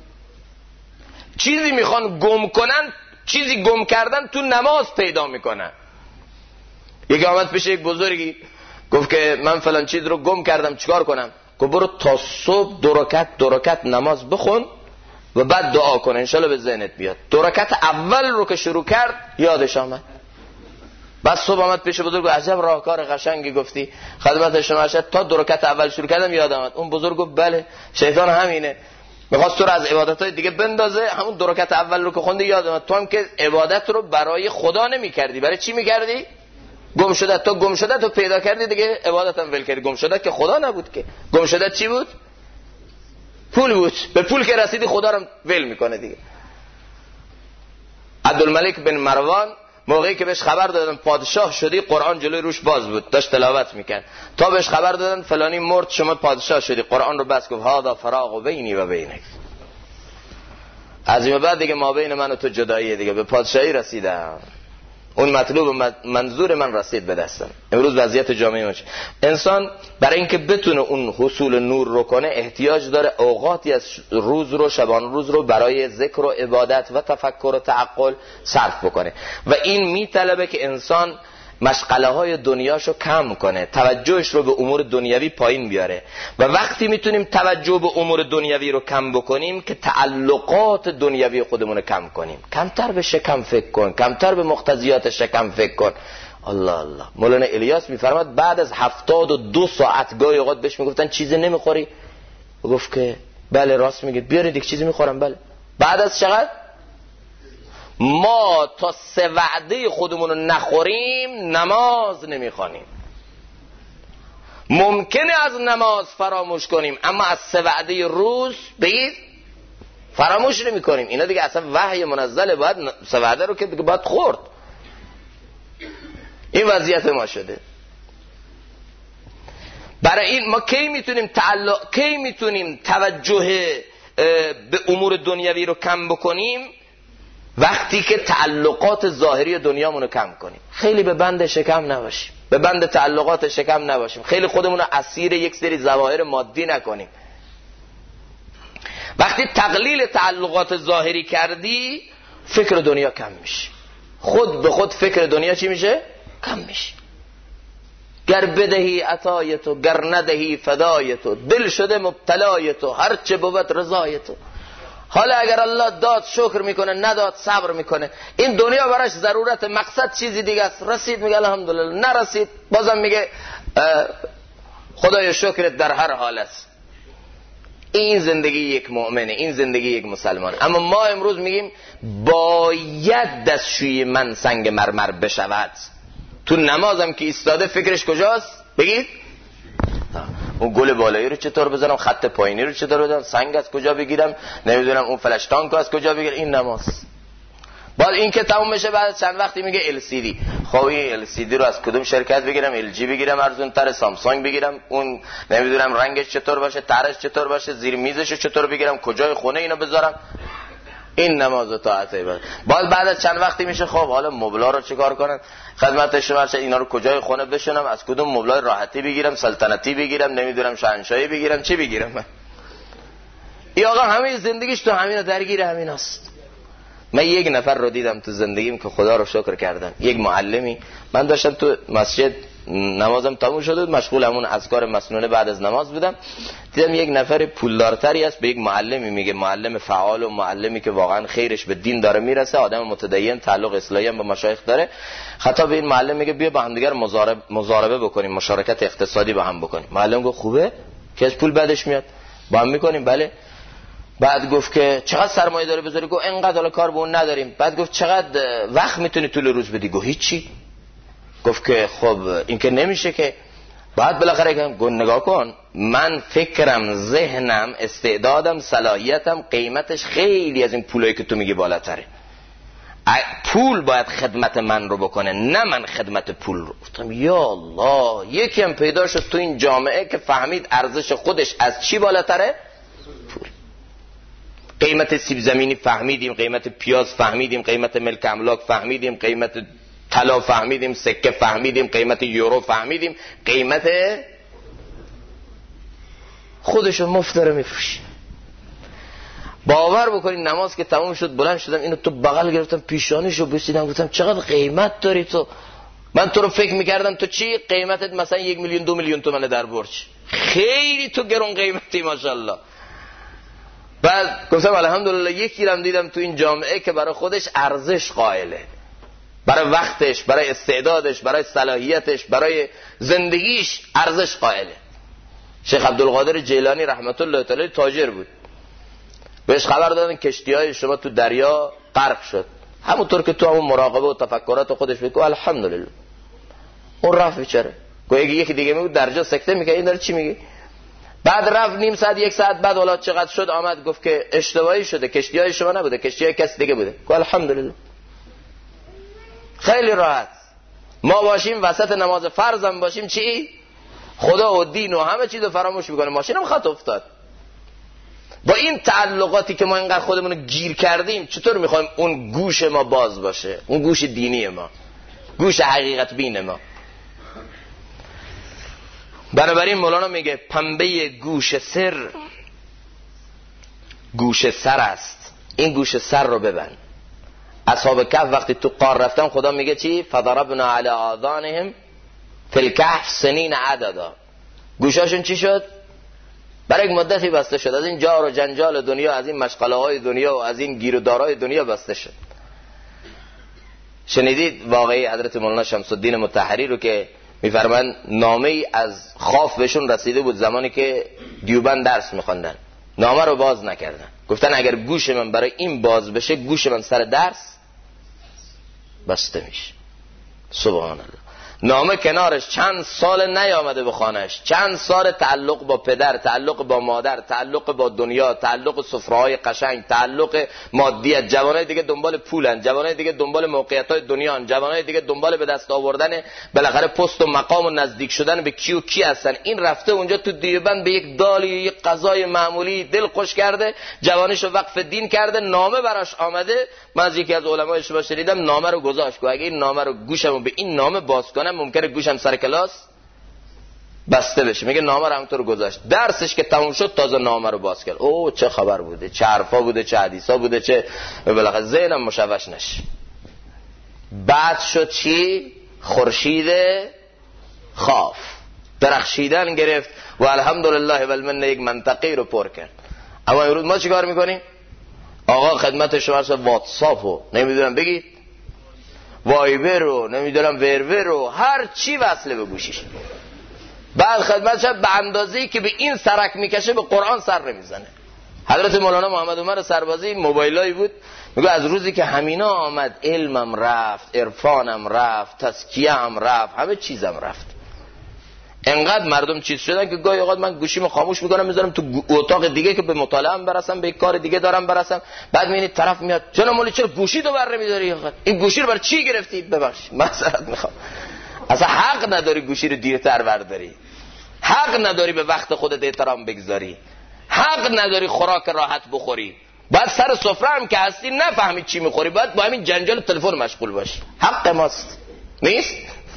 چیزی میخوان گم کنن، چیزی گم کردن تو نماز پیدا میکنن. یکی آمد پیش یک بزرگی گفت که من فلان چیز رو گم کردم چیکار کنم؟ گفت برو تا صبح 2 رکعت نماز بخون و بعد دعا کن انشالله به ذهنت بیاد. 2 رکعت اول رو که شروع کرد یادش آمد. بعد صبح آمد پیش بزرگ گفت عجب راهکار قشنگی گفتی خدمت شما شد، تا 2 رکعت اول شروع کردم یاد آمد. اون بزرگ گفت بله شیطان همینه، میخواست تو رو از عبادت‌های دیگه بندازه، همون 2 رکعت اول رو که خوندی یاد آمد. تو هم که عبادت رو برای خدا نمی‌کردی، برای چی می‌کردی؟ گم شده. تو گم شده تو پیدا کردی دیگه عبادت هم ول کردی. گم شده که خدا نبود که، گم شده چی بود؟ پول بود. به پول که رسیدی خدا رو ول میکنه دیگه. عبدالملک بن مروان موقعی که بهش خبر دادن پادشاه شدی، قرآن جلوی روش باز بود داشت تلاوت میکرد، تا بهش خبر دادن فلانی مرد شما پادشاه شدی، قرآن رو بس گفت هذا فراق بینی و بینک، از این بعد دیگه ما بین من و تو جداییه دیگه، به پادشاهی رسیدم، اون مطلوب منظور من رسید به دستم. امروز وضعیت جامعه ما انسان برای اینکه بتونه اون حصول نور رو کنه احتیاج داره اوقاتی از روز رو، شبان روز رو برای ذکر و عبادت و تفکر و تعقل صرف بکنه و این میطلبه که انسان مشغله های دنیاشو کم کنه، توجهش رو به امور دنیوی پایین بیاره و وقتی میتونیم توجه به امور دنیوی رو کم بکنیم که تعلقات دنیوی خودمون رو کم کنیم. کمتر به شکم فکر کن، کمتر به مقتضیات شکم فکر کن. الله الله. مولانا الیاس میفرماد بعد از 72 ساعت گاهی اوقات بهش میگفتن چیزی نمیخوری؟ گفت که بله راست میگید، بیارید یک چیزی میخورم. بله. بعد از چقدر؟ ما تا 3 وعده خودمون رو نخوریم نماز نمیخوانیم. ممکنه از نماز فراموش کنیم اما از 3 وعده روز بگید فراموش نمی کنیم. اینا دیگه اصلا وحی منزله، باید 3 وعده رو که دیگه باید خورد. این وضعیت ما شده. برای این ما کی میتونیم توجه به امور دنیوی رو کم بکنیم؟ وقتی که تعلقات ظاهری دنیامونو کم کنیم، خیلی به بند شکم نباشیم، به بند تعلقات شکم نباشیم، خیلی خودمونو اسیر یک سری ظواهر مادی نکنیم. وقتی تقلیل تعلقات ظاهری کردی فکر دنیا کم میشه، خود به خود فکر دنیا چی میشه؟ کم میشه. گر بدهی عطای تو، گر ندهی فدای تو، دل شده مبتلای تو، هر چه بود رضای تو. حالا اگر الله داد شکر میکنه، نداد صبر میکنه. این دنیا براش ضرورت، مقصد چیزی دیگه است. رسید میگه الحمدلله، نرسید بازم میگه خدای شکرت در هر حال است. این زندگی یک مؤمنه، این زندگی یک مسلمان. اما ما امروز میگیم باید دستشوی من سنگ مرمر بشود. تو نمازم که ایستاده فکرش کجاست؟ بگید اون گل بالایی رو چطور بزنم، خط پایینی رو چطور بزنم، سنگ از کجا بگیرم، نمیدونم اون فلش تانک از کجا بگیرم. این نماز. بعد این که تموم بشه بعد چند وقتی میگه LCD. خب این LCD رو از کدوم شرکت بگیرم؟ LG بگیرم ارزون تر، سامسونگ بگیرم، اون نمیدونم رنگش چطور باشه، طرحش چطور باشه، زیر میزش چطور بگیرم، کجای خونه اینو بذارم. این نماز و طاعت عبادت. بعد از چند وقتی میشه خب حالا مبلا رو چیکار کنم؟ خدمت شما شد اینا رو کجای خونه بشونم، از کدوم مبلای راحتی بگیرم، سلطنتی بگیرم، نمیدونم شاهنشاهی بگیرم، چی بگیرم من؟ این آقا همه زندگیش تو همینا درگیر همیناست. من یک نفر رو دیدم تو زندگیم که خدا رو شکر کردم. یک معلمی، من داشتم تو مسجد نمازم تموم شده بود، مشغول همون اذکار مسنونه بعد از نماز بودم، دیدم یک نفر پولدارتری است به یک معلمی میگه، معلم فعال و معلمی که واقعا خیرش به دین داره میرسه، آدم متدین، تعلق اسلامی هم با مشایخ داره. خطاب به این معلم میگه بیا با هم دیگر مضاربه بکنیم، مشارکت اقتصادی با هم بکنیم. معلم گفت خوبه که از پول بعدش میاد، با هم میکنیم. بله. بعد گفت که چقدر سرمایه داره بذاری؟ گفت اینقدر، حالا کار به اون نداریم. بعد گفت چقدر وقت میتونی طول روز بدی؟ گفت هیچی. گفت که خب این که نمیشه که. بعد بالاخره گفت نگاه کن، من فکرم، ذهنم، استعدادم، صلاحیتم، قیمتش خیلی از این پولایی که تو میگی بالاتره. پول باید خدمت من رو بکنه، نه من خدمت پول رو. گفتم یا الله، یکی هم پیدا شد تو این جامعه که فهمید ارزش خودش از چی بالاتره؟ پول. قیمت سیب زمینی فهمیدیم، قیمت پیاز فهمیدیم، قیمت ملک املاک فهمیدیم، قیمت طلا فهمیدیم، سکه فهمیدیم، قیمت یورو فهمیدیم، قیمت خودشو مفت داره میفروشه. باور بکنید نماز که تمام شد بلند شدم اینو تو بغل گرفتم، پیشانیشو بوسیدم، گفتم چقدر قیمت داری تو. من تو رو فکر میکردم تو چی قیمتت مثلا 1 میلیون 2 میلیون تومنه در برج، خیلی تو گرون قیمتی ماشاءالله. بعد گفتم الحمدلله یکی رم دیدم تو این جامعه که برای خودش ارزش قائله، برای وقتش، برای استعدادش، برای صلاحیتش، برای زندگیش ارزش قائله. شیخ عبدالقادر جیلانی رحمت الله تعالی تاجر بود، بهش خبر دادن کشتی‌های شما تو دریا غرق شد، همونطور که تو همون مراقبه و تفکرات خودش بگو الحمدلله. اون رفت بیچاره، گویا یکی دیگه میگه درجا سکته میگه این داره چی میگه. بعد رفت نیم ساعت 1 ساعت بعد حالا چقدر شد آمد گفت که اشتباهی شده، کشتی‌های شما نبوده، کشتی‌های کسی دیگه بوده. گفت الحمدلله. خیلی راحت. ما باشیم وسط نماز فرض هم باشیم چی؟ خدا و دین و همه چیزو فراموش میکنه، ماشینم خط افتاد. با این تعلقاتی که ما اینقدر خودمون رو گیر کردیم چطور میخوایم اون گوش ما باز باشه، اون گوش دینی ما، گوش حقیقت بین ما؟ بنابراین مولانا میگه پنبه گوش سر گوش سر است، این گوش سر رو ببند. اصحاب کهف وقتی تو غار رفتن خدا میگه چی؟ فضربنا علی آذانهم فی الکهف سنین عددا. گوشاشون چی شد؟ برای یک مدتی بسته شد، از این جار و جنجال دنیا، از این مشغله های دنیا و از این گیر و دارای دنیا بسته شد. شنیدید واقعی حضرت مولانا شمس الدین مطهری رو که میفرمایند نامه ای از خاف بهشون رسیده بود زمانی که دیوبند درس میخوندن، نامه رو باز نکردن، گفتن اگر گوش من برای این باز بشه گوش من سر درس بسته میشه. سبحان الله. نامه کنارش چند سال نیامده به خانهش، چند سال تعلق با پدر، تعلق با مادر، تعلق با دنیا، تعلق سفره‌های قشنگ، تعلق مادیت. جوانای دیگه دنبال پولن، جوانای دیگه دنبال موقعیت‌های دنیان، جوانای دیگه دنبال به دست آوردن بالاخره پست و مقام و نزدیک شدن به کی و کی هستن. این رفته اونجا تو دیوبند به یک دالی یک غذای معمولی دل خوش کرده، جوانیشو وقف دین کرده. نامه براش آمده، من از یکی از علمای شما شنیدم نامه رو گذاشت که اگه این نامه رو گوشمو به این نامه باز کنم ممکنه گوشم سر کلاس بسته بشه. میگه نامه رو همونطور گذاشت، درسش که تموم شد تازه نامه رو باز کرد. اوه چه خبر بوده، چه حرفا بوده، چه حدیثا بوده، چه بالاخره ذهنم مشوش نشه. بعد شد چی؟ خورشید خاف درخشیدن گرفت و الحمدلله و المنه یک منطقه رو پر کرد. اما امروز ما چیکار میکنیم؟ آقا خدمت شما هست واتساپ رو نمیدونم بگید، وایبر رو نمیدونم ورور رو، هر چی وصله به گوشیش. بعد خدمتش به اندازه‌ای که به این سرک میکشه به قرآن سر نمیزنه. حضرت مولانا محمد عمر سربازی موبایلایی بود، میگه از روزی که همینا آمد علمم رفت، عرفانم رفت، تزکیه‌ام رفت، همه چیزم رفت. انقدر مردم چیز شدن که گاهی اوقات من گوشیمو خاموش میکنم میذارم تو اتاق دیگه که به مطالعه برسم، به یک کار دیگه دارم برسم. بعد میبینید طرف میاد جناب مولی چرا گوشی تو بر نمیداری؟ این گوشی رو برای چی گرفتی؟ ببخشید معذرت میخوام. اصلا حق نداری گوشی رو دیرتر برداری، حق نداری به وقت خودت احترام بگذاری، حق نداری خوراک راحت بخوری. بعد سر سفره هم که هستی نفهمی چی میخوری، باید با همین جنجال تلفن مشغول باشی. حق ماست نیست؟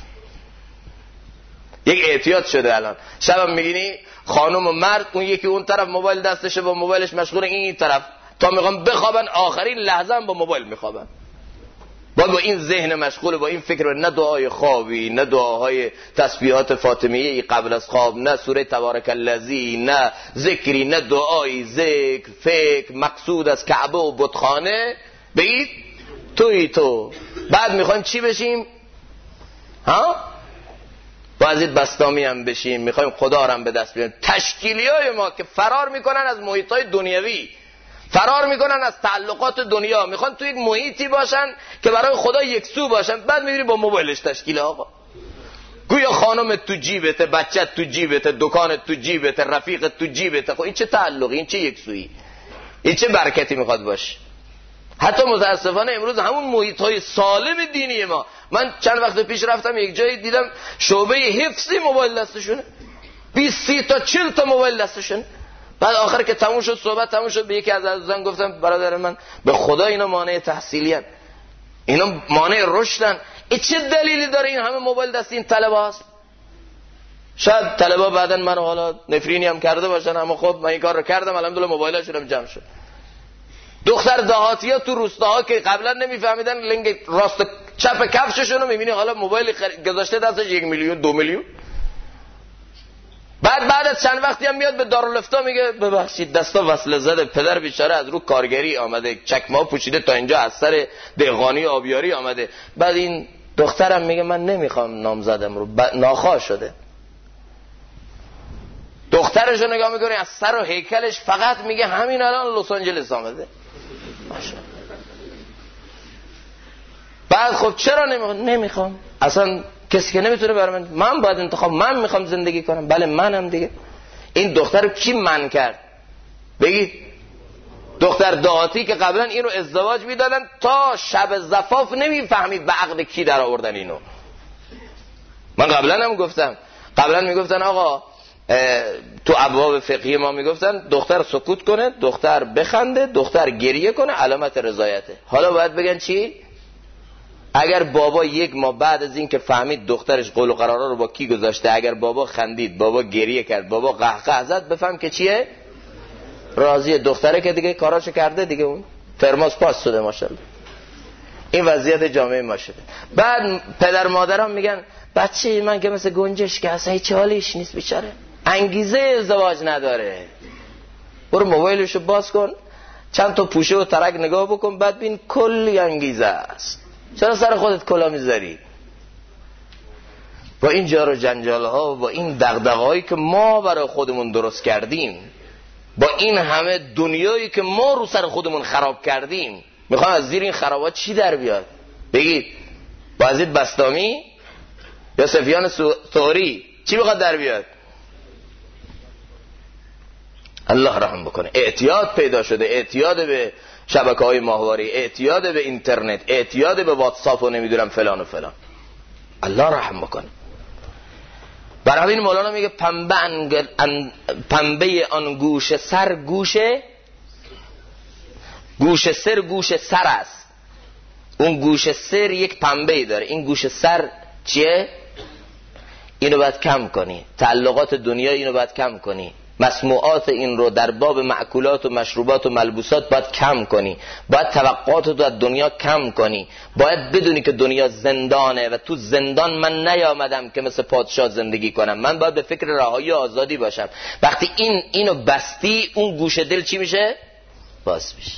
یک اعتیاد شده الان. شبم میگینی خانم و مرد، اون یکی اون طرف موبایل دستشه با موبایلش مشغوله، این طرف تا میخوام بخوابن آخرین لحظه هم با موبایل میخوابن. با این ذهن مشغول، با این فکر، نه دعای خوابی، نه دعاهای تسبیحات فاطمیه قبل از خواب، نه سوره تبارک الذی، نه ذکری، نه دعایی، ذکر، فکر، مقصود از کعبه و بتخانه. بگید توی تو. بعد میخوایم چی بشیم؟ ها؟ بازید بستامی هم بشیم، میخوایم خدا رو هم به دست بیاریم. تشکیلی های ما که فرار میکنن از محیط های دنیوی، فرار میکنن از تعلقات دنیا، میخوان تو یک محیطی باشن که برای خدا یکسو باشن. بعد میبینی با موبایلش تشکیل. آقا گویا خانمت تو جیبته، بچت تو جیبته، دکانت تو جیبته، رفیقت تو جیبته. خب این چه تعلقی، این چه یکسویی، این چه برکتی میخواد باشه؟ حتی متاسفانه امروز همون محیط های سالم دینی ما، من چند وقت پیش رفتم یک جایی دیدم شعبه حفظی موبایل دستشونه، 20 تا 40 تا موبایل دستشونه. بعد آخر که تموم شد، صحبت تموم شد، به یکی از عزیزان گفتم برادر من به خدا اینا مانع تحصیلی ان، اینا مانع رشدن. این چه دلیلی داره این همه موبایل دست این طلبه هست؟ شاید طلبه بعدن منو حالا نفرینی هم کرده باشن، اما خب من این کار رو کردم الحمدلله موبایلاشون هم جمع شد. دختر دهاتی‌ها تو روستاها که قبلا نمیفهمیدن لنگ راست چپ کفششون رو میبینی حالا موبایل گذاشته دستش 1 میلیون 2 میلیون. بعد از چند وقتی هم میاد به دارالفتا میگه ببخشید دستا وصله زده، پدر بیچاره از رو کارگری آمده، چکمه پوشیده تا اینجا از سر دهقانی آبیاری آمده. بعد این دخترم میگه من نمیخوام نامزدم رو، ناخواه شده. دخترش رو نگاه میکنی از سر و هیکلش فقط میگه همین الان لس آنجلس آمده. ماشاءالله. بعد خب چرا نمیخوام؟ اصلا کسی که نمیتونه برای من باید انتخاب، من میخوام زندگی کنم. بله منم دیگه. این دختر رو کی من کرد؟ بگید. دختر دهاتی که قبلا اینو ازدواج میدادن تا شب زفاف نمیفهمید به عقد کی در آوردن اینو. من قبلا هم گفتم، قبلا میگفتن آقا تو ابواب فقهی ما میگفتن دختر سکوت کنه، دختر بخنده، دختر گریه کنه، علامت رضایته. حالا باید بگن چی؟ اگر بابا 1 ماه بعد از این که فهمید دخترش قول و قرارا رو با کی گذاشته، اگر بابا خندید، بابا گریه کرد، بابا قهقه زد، بفهم که چیه؟ راضیه. دختره که دیگه کاراشو کرده دیگه، اون ترماس پاس شده. ماشاءالله این وضعیت جامعه ما شده. بعد پدر مادرام میگن بچه من که مثل گنجش که اصلا هیچ حالیش نیست بیچاره، انگیزه ازدواج نداره، برو موبایلشو باز کن، چند تا پوشه و ترک نگاه بکن، بعد ببین کلی انگیزه است. چرا سر خودت کلا میذاری؟ با این جار و جنجال ها و با این دغدغه‌هایی که ما برای خودمون درست کردیم، با این همه دنیایی که ما رو سر خودمون خراب کردیم، میخوام از زیر این خرابات چی در بیاد؟ بگید. بازید بستامی یا سفیان ثوری چی میخواد در بیاد؟ الله رحم بکنه. اعتیاد پیدا شده، اعتیاد به شبکه‌های ماهواره، اعتیاد به اینترنت، اعتیاد به واتساپ و نمیدونم فلان و فلان. الله رحم بکنه. برای همین مولانا میگه پنبه آن گوش سر گوش سر گوش سر است. اون گوش سر یک پنبه‌ای داره، این گوش سر چیه؟ اینو باید کم کنی. تعلقات دنیا اینو باید کم کنی. مسموعات این رو در باب معکولات و مشروبات و ملبوسات باید کم کنی. باید توقعات رو از دنیا کم کنی. باید بدونی که دنیا زندانه و تو زندان من نیامدم که مثل پادشاه زندگی کنم. من باید به فکر رهایی و آزادی باشم. وقتی اینو بستی، اون گوش دل چی میشه؟ باز میشه.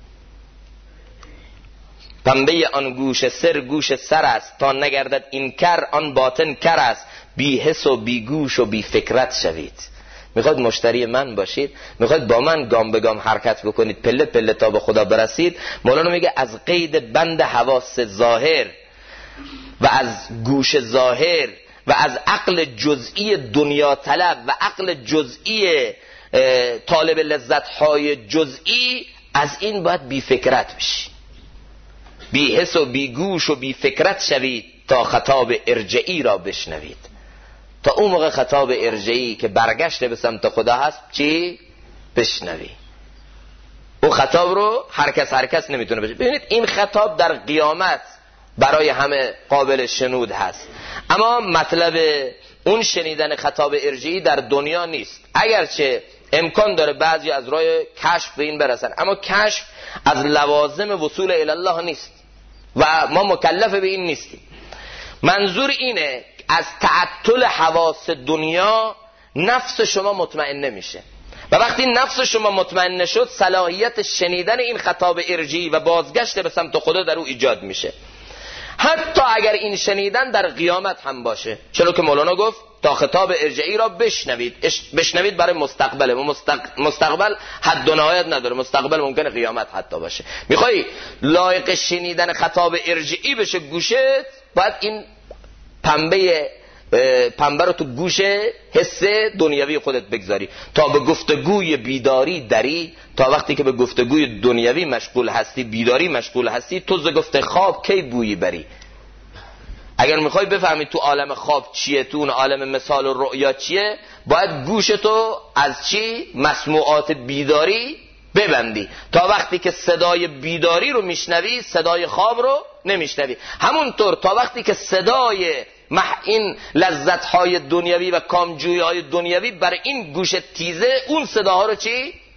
پنبه آن گوش سر است، تا نگردد این کر آن باطن کر است. بی حس و بی گوش و بی فکرت شوید. میخواد مشتری من باشید، میخواد با من گام به گام حرکت بکنید، پله پله تا به خدا برسید. مولانا میگه از قید بند حواس ظاهر و از گوش ظاهر و از عقل جزئی دنیا طلب و عقل جزئی طالب لذت‌های جزئی، از این باید بی فکرت بشی. بی حس و بی گوش و بی فکرت شوید تا خطاب ارجعی را بشنوید. تا اون موقع خطاب ارجعی که برگشت به سمت خدا هست چی؟ بشنوی. اون خطاب رو هر کس نمیتونه بشه. ببینید این خطاب در قیامت برای همه قابل شنود هست، اما مطلب اون شنیدن خطاب ارجعی در دنیا نیست. اگرچه امکان داره بعضی از راه کشف به این برسن، اما کشف از لوازم وصول الی الله نیست و ما مکلف به این نیستیم. منظور اینه از تعطل حواس دنیا نفس شما مطمئن نمیشه و وقتی نفس شما مطمئن شد، صلاحیت شنیدن این خطاب ارجعی و بازگشت به سمت خدا در او ایجاد میشه، حتی اگر این شنیدن در قیامت هم باشه. چرا که مولانا گفت تا خطاب ارجعی را بشنوید برای مستقبله و مستقبل حد و نهایت نداره. مستقبل ممکنه قیامت حتی باشه. میخوای لایق شنیدن خطاب ارجعی بشه گوشت، باید این پنبه رو تو گوش حس دنیوی خودت بگذاری تا به گفتگوی بیداری دری. تا وقتی که به گفتگوی دنیوی مشغول هستی، بیداری مشغول هستی، تو ز گفت خواب کی بویی بری. اگر میخوای بفهمی تو عالم خواب چیه، تو اون عالم مثال و رؤیا چیه، باید گوشتو از چی؟ مسموعات بیداری ببندی تا وقتی که صدای بیداری رو میشنوی، صدای خواب رو نمیشنوی. همونطور تا وقتی که صدای این لذت‌های دنیوی و کامجویی‌های دنیوی برای این گوش تیزه، اون صداها رو چی؟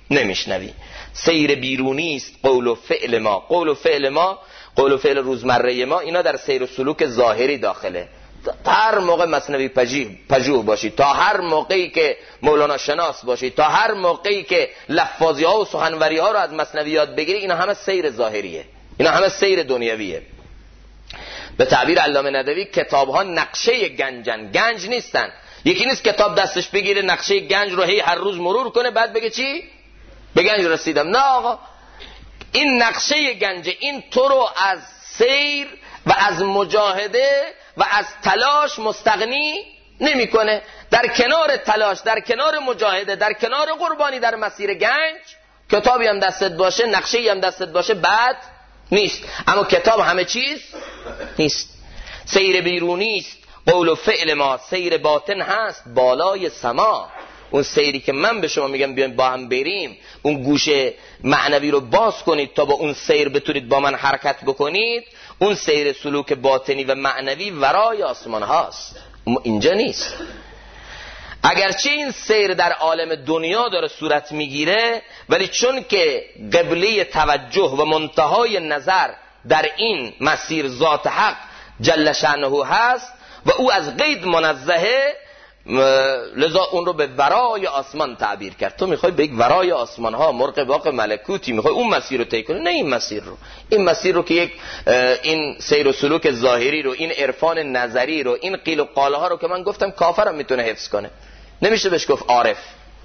نمیشنوی. سیر بیرونی است قول و فعل ما. قول و فعل ما، قول و فعل روزمره ما، اینا در سیر و سلوک ظاهری داخله. تا هر موقع مثنوی پژوه باشی، تا هر موقعی که مولانا شناس باشی، تا هر موقعی که لفاظی ها و سخنوری ها رو از مثنوی یاد بگیری، اینا همه سیر ظاهریه، اینا همه سیر دنیویه. به تعبیر علامه ندوی کتاب ها نقشه گنجن، گنج نیستن. یکی نیست کتاب دستش بگیره نقشه گنج رو هی هر روز مرور کنه بعد بگه چی؟ به گنج رسیدم. نه آقا، این نقشه گنج، این تو رو از سیر و از مجاهده و از تلاش مستغنی نمیکنه. در کنار تلاش، در کنار مجاهده، در کنار قربانی در مسیر گنج، کتابی هم دستت باشه، نقشه‌ای هم دستت باشه بد نیست. اما کتاب همه چیز نیست. سیر بیرونی است قول و فعل ما، سیر باطن هست بالای سما. اون سیری که من به شما میگم بیاین با هم بریم، اون گوش معنوی رو باز کنید تا با اون سیر بتونید با من حرکت بکنید، اون سیر سلوک باطنی و معنوی ورای آسمان هاست، اینجا نیست. اگرچه این سیر در عالم دنیا داره صورت میگیره، ولی چون که قبله توجه و منتهای نظر در این مسیر ذات حق جل شأنه هست و او از قید منزهه، لذا اون رو به ورای آسمان تعبیر کرد. تو میخوای به ورای آسمان ها، مرغ باغ ملکوتی، میخوای اون مسیر رو طی کنی؟ نه، این مسیر رو که یک این سیر و سلوک ظاهری رو، این عرفان نظری رو، این قیل و قاله ها رو که من گفتم کافرم میتونه حفظ کنه، نمیشه بهش گفت عارف.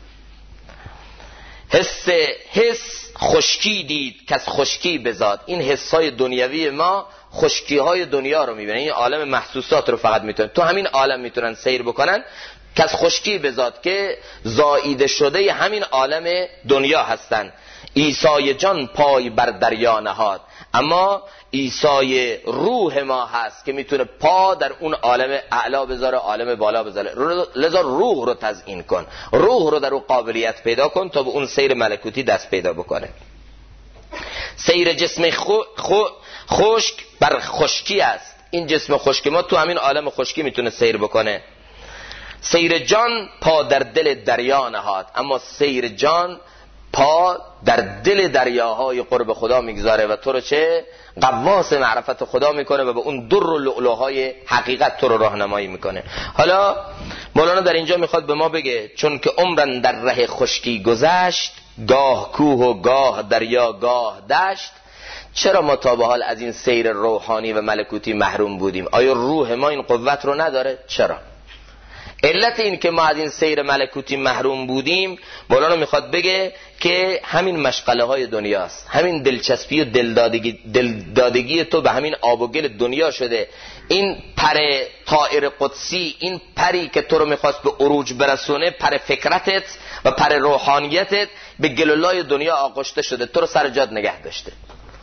حس خشکی دید که از خشکی بزاد. این حسای دنیوی ما خشکی های دنیا رو میبینن، این عالم محسوسات رو فقط میتونن، تو همین عالم میتونن سیر بکنن که از خشکی بزاد، که زائیده شده همین عالم دنیا هستن. عیسی جان پای بر دریا نهاد، اما عیسی روح ما هست که میتونه پا در اون عالم اعلا بذاره، عالم بالا بذاره. لذا روح رو تزیین کن، روح رو در اون قابلیت پیدا کن تا به اون سیر ملکوتی دست پیدا بکنه. سیر جسم خشک بر خشکی است. این جسم خشک ما تو همین عالم خشکی میتونه سیر بکنه. سیر جان پا در دل دریا نهاد، اما سیر جان پا در دل دریاهای قرب خدا میگذاره و تو رو چه؟ غواص معرفت خدا میکنه و به اون در و لؤلؤهای حقیقت تو رو راهنمایی میکنه. حالا مولانا در اینجا میخواد به ما بگه چون که عمرن در ره خشکی گذشت، گاه کوه و گاه دریا گاه دشت، چرا ما تا به حال از این سیر روحانی و ملکوتی محروم بودیم؟ آیا روح ما این قوت رو نداره؟ چرا؟ علت این که ما از این سیر ملکوتی محروم بودیم، مولانا میخواد بگه که همین مشغله های دنیاست، همین دلچسبی و دلدادگی تو به همین آب و گل دنیا شده. این پر طائر قدسی، این پری که تو رو میخواست به عروج برسونه، پر فکرتت و پر روحانیتت به گلولای دنیا آغشته شده، تو رو سر جات نگه داشته.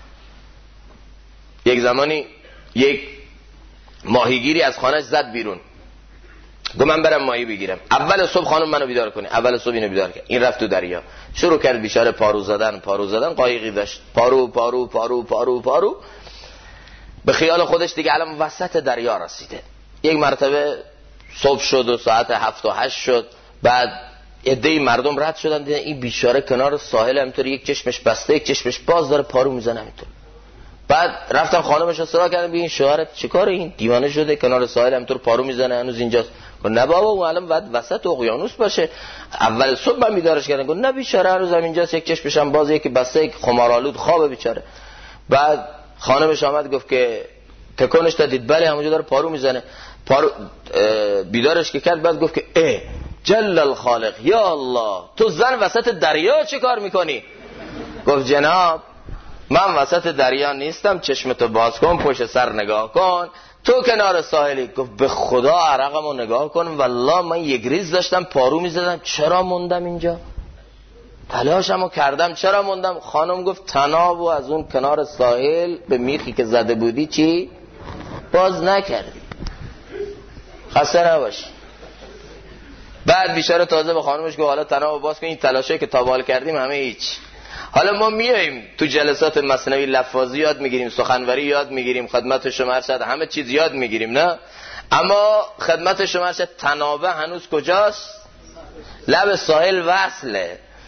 یک زمانی یک ماهیگیری از خانهش زد بیرون، گفت من برم ماهی بگیرم. اول صبح خانم منو بیدار کنه، اول صبح اینو بیدار کرد. این رفت تو دریا، شروع کرد بیچاره پارو زدن. قایقی داشت، پارو. به خیال خودش دیگه الان وسط دریا رسیده. یک مرتبه صبح شد و ساعت 7 و 8 شد، بعد عده‌ای مردم رد شدن، دیدن این بیچاره کنار ساحل همینطوری یک چشمش بسته یک چشمش باز داره پارو میزنه همینطور. بعد رفتن خانمش رو صدا کردن، ببین شوهرت چیکاره، این دیوانه شده کنار ساحل همینطور پارو میزنه هنوز اینجاست. گفت نه بابا اون الان بعد وسط اقیانوس باشه. اول صبح من بیدارش کردم، گفت نه بیچاره هنوز اینجاست، یک چشمش هم بازه، یک بسته، یک خمارآلود خوابه بیچاره. بعد خانمش آمد گفت که تکونش دادید؟ بله همونجا داره پارو میزنه. بیدارش که کرد، بعد گفت که جل الخالق، یا الله تو زن وسط دریا چه کار میکنی؟ گفت جناب من وسط دریا نیستم، چشمتو باز کن، پشت سر نگاه کن، تو کنار ساحلی. گفت به خدا عرقمو نگاه کن، والله من یک ریز داشتم پارو میزدم، چرا موندم اینجا؟ تلاشمو کردم، چرا موندم؟ خانم گفت تنابو از اون کنار ساحل به میخی که زده بودی چی؟ باز نکردی، خسته نباشی. بعد بیچاره تازه به خانمش گفت حالا تنابو باز کن، این تلاشایی که تابال کردیم همه هیچ. حالا ما میایم تو جلسات مثنوی لفاظی یاد میگیریم، سخنوری یاد میگیریم، خدمت شما ارشد همه چیز یاد میگیریم، نه؟ اما خدمت شما ارشد تنابه هنوز کجاست؟ لب ساحل وصله.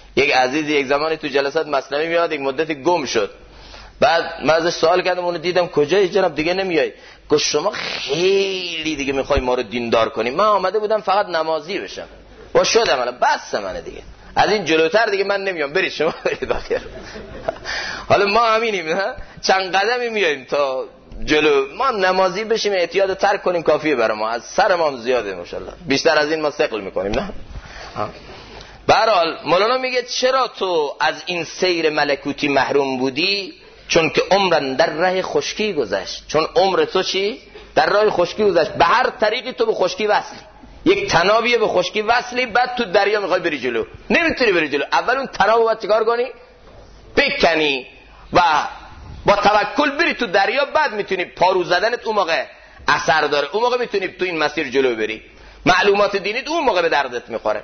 یک عزیزی یک زمانی تو جلسات مثنوی میاد، یک مدتی گم شد. بعد من ازش سوال کردم، اونو دیدم کجایی جناب دیگه نمیای؟ گفت شما خیلی دیگه میخوای ما رو دیندار کنی، من آمده بودم فقط نمازی بشم و شدم الان بس منه دیگه، از این جلوتر دیگه من نمیام، برید شما برید آخر. حالا ما همینیم نه، چند قدمی میایم تا جلو، ما نمازی بشیم اعتیاد ترک کنیم کافیه برای ما، از سر ما هم زیاده ماشاءالله، بیشتر از این ما ثقل میکنیم نه. به هر حال مولانا میگه چرا تو از این سیر ملکوتی محروم بودی؟ چون که عمرن در راه خشکی گذشت. چون عمر تو چی؟ در راه خشکی گذشت. به هر طریقی تو به خشکی وصلی، یک تنابیه به خشکی وصلی، بعد تو دریا میخوای بری جلو، نمیتونی بری جلو. اول اون تنابو باید چیکار کنی؟ بکنی و با توکل بری تو دریا، بعد میتونی پارو زدنت اون موقع اثر داره، اون موقع میتونی تو این مسیر جلو بری، معلومات دینیت اون موقع به دردت میخوره.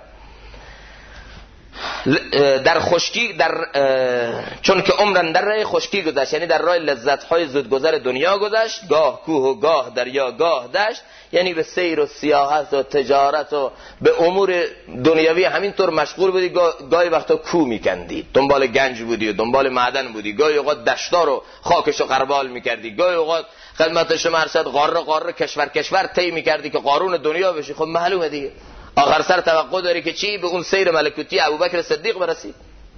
در خشکی چون که عمرن در راه خشکی گذشت، یعنی در راه لذت‌های زودگذر دنیا گذشت، گاه کوه و گاه دریا گاه دشت، یعنی به سیر و سیاحت و تجارت و به امور دنیوی همینطور مشغول بودی، گاهی وقتا کوه میکندی، دنبال گنج بودی و دنبال معدن بودی، گاهی اوقات دشتا رو خاکش رو غربال میکردی، گاهی اوقات خدمت شما عرض قاره کشور طی میکردی که قارون دنیا بشی. خب معلومه دیگه آخر سر توقع داری که چی؟ به اون سیر ملکوتی ابوبکر صدیق برسی.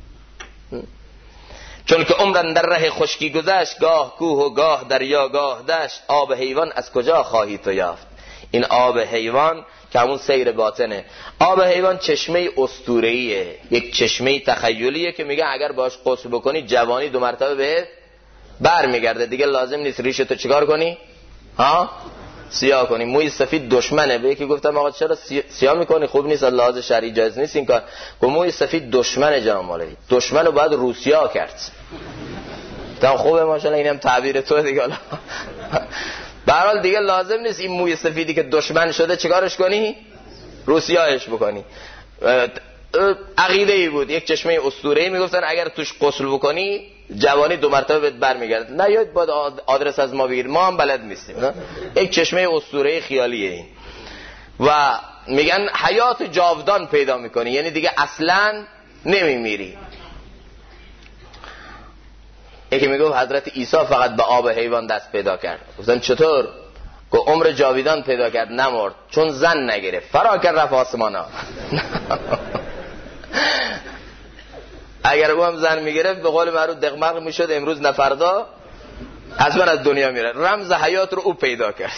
چون که عمرن در ره خشکی گذشت، گاه کوه و گاه دریا گاه دشت، آب حیوان از کجا خواهی تو یافت؟ این آب حیوان که همون سیر باطنه. آب حیوان چشمه اسطوره‌ایه، یک چشمه تخیلیه که میگه اگر باش غسل بکنی جوانی 2 مرتبه بهت برمیگرده، دیگه لازم نیست ریشتو چیکار کنی؟ سیاه کنی. موی سفید دشمنه. به یکی گفتم آقا چرا سیاه میکنی؟ خوب نیست، از لحاظ شرعی جایز نیست این کار. گفت موی سفید دشمنه جناب مولوی، دشمنو باید روسیا کرد. تا خوبه ماشاءالله، اینم تعبیر تو دیگه. حالا به هر حال دیگه لازم نیست این موی سفیدی که دشمن شده چیکارش کنی؟ روسیاش بکنی. عقیده ای بود، یک چشمه اسطوره‌ای میگفتن اگر توش غسل بکنی جوانی 2 مرتبه بهت برمیگرده. نه یاد باید آدرس از ما بگیر، ما هم بلد نیستیم نه؟ یک چشمه اسطوره‌ای خیالیه این. و میگن حیات جاودان پیدا میکنی، یعنی دیگه اصلا نمیمیری. یکی میگه حضرت عیسی فقط به آب حیوان دست پیدا کرد. گفتن چطور؟ که عمر جاویدان پیدا کرد، نمرد، چون زن نگرفت، فرا کرد رفت آسمانا. اگر او هم زن میگرفت به قول معروف دغمغ میشد، امروز نفردا حتما از دنیا میره. رمز حیات رو او پیدا کرد،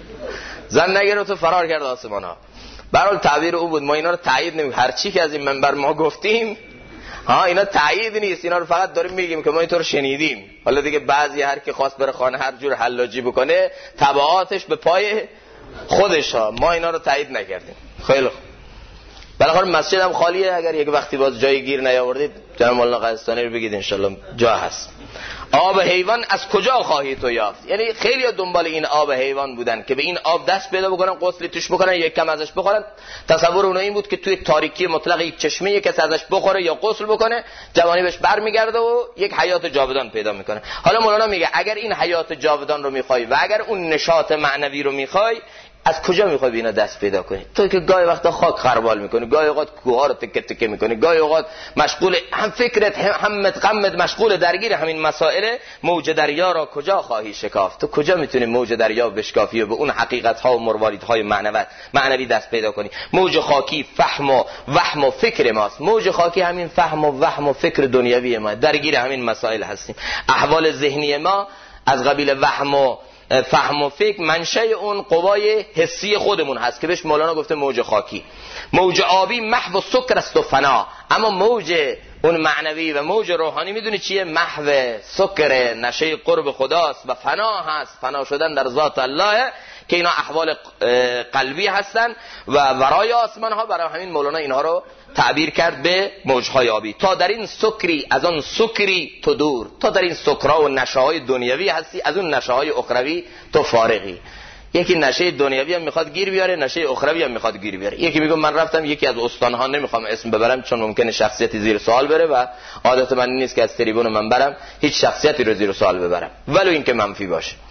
زن نگرفت و فرار کرد آسمانا. به هر حال تعبیر او بود. ما اینا رو تایید نمی‌کنیم، هر چی که از این منبر ما گفتیم اینا تایید نیست، اینا رو فقط داریم میگیم که ما اینطور شنیدیم. حالا دیگه بعضی هر کی خواست بره خانه هر جور حلاجی بکنه تبعاتش به پای خودش ها، ما اینا رو تایید نکردیم. خیلی خوب. بالاخره مسجد هم خالیه، اگر یک وقتی باز جای گیر نیاوردید جناب مولانا قزستانی رو بگید انشالله جا هست. آب حیوان از کجا خواهی تو یافت؟ یعنی خیلی دنبال این آب حیوان بودن که به این آب دست پیدا بکنن، غسلی توش بکنن، یک کم ازش بخورن. تصور اونها این بود که توی تاریکی مطلق یک چشمه یک کس ازش بخوره یا غسل بکنه جوانی بهش برمیگرده و یک حیات جاودان پیدا میکنه. حالا مولانا میگه اگر این حیات جاودان رو میخوای و اگر اون نشاط معنوی رو میخوای، از کجا میخوای به اینا دست پیدا کنی؟ تو که گاهی وقتا خاک خربال میکنی، گاهی اوقات کوها رو تکه تکه میکنی، گاهی اوقات مشغول هم فکرت همت غمت مشغول درگیر همین مسائل، موج دریا را کجا خواهی شکافت؟ تو کجا میتونی موج دریا بشکافی و به اون حقیقت ها و مرواریدهای معنوی دست پیدا کنی؟ موج خاکی فهم و وهم و فکر ماست. موج خاکی همین فهم و وهم و فکر دنیوی ما، درگیر همین مسائل هستیم. احوال ذهنی ما از قبیل وهم و فهم و فکر منشأ اون قوای حسی خودمون هست که بهش مولانا گفته موج خاکی. موج آبی محو سکر است و فنا، اما موج اون معنوی و موج روحانی میدونی چیه؟ محو سکر، نشه قرب خداست و فنا هست، فنا شدن در ذات الله، که اینا احوال قلبی هستن و ورای آسمان ها. برای همین مولانا اینها رو تعبیر کرد به موجهای آبی. تا در این سکری از آن سکری تو دور، تا در این سکرا و نشه‌های دنیوی هستی، از اون نشه‌های اخروی تو فارغی. یکی نشه دنیوی هم میخواد گیر بیاره، نشه اخروی هم میخواد گیر بیاره. یکی میگه من رفتم یکی از استانها، نمیخوام اسم ببرم چون ممکنه شخصیتی زیر سوال بره و عادت من نیست که از تریبون من برم هیچ شخصیتی رو زیر سوال ببرم ولو اینکه منفی باشه.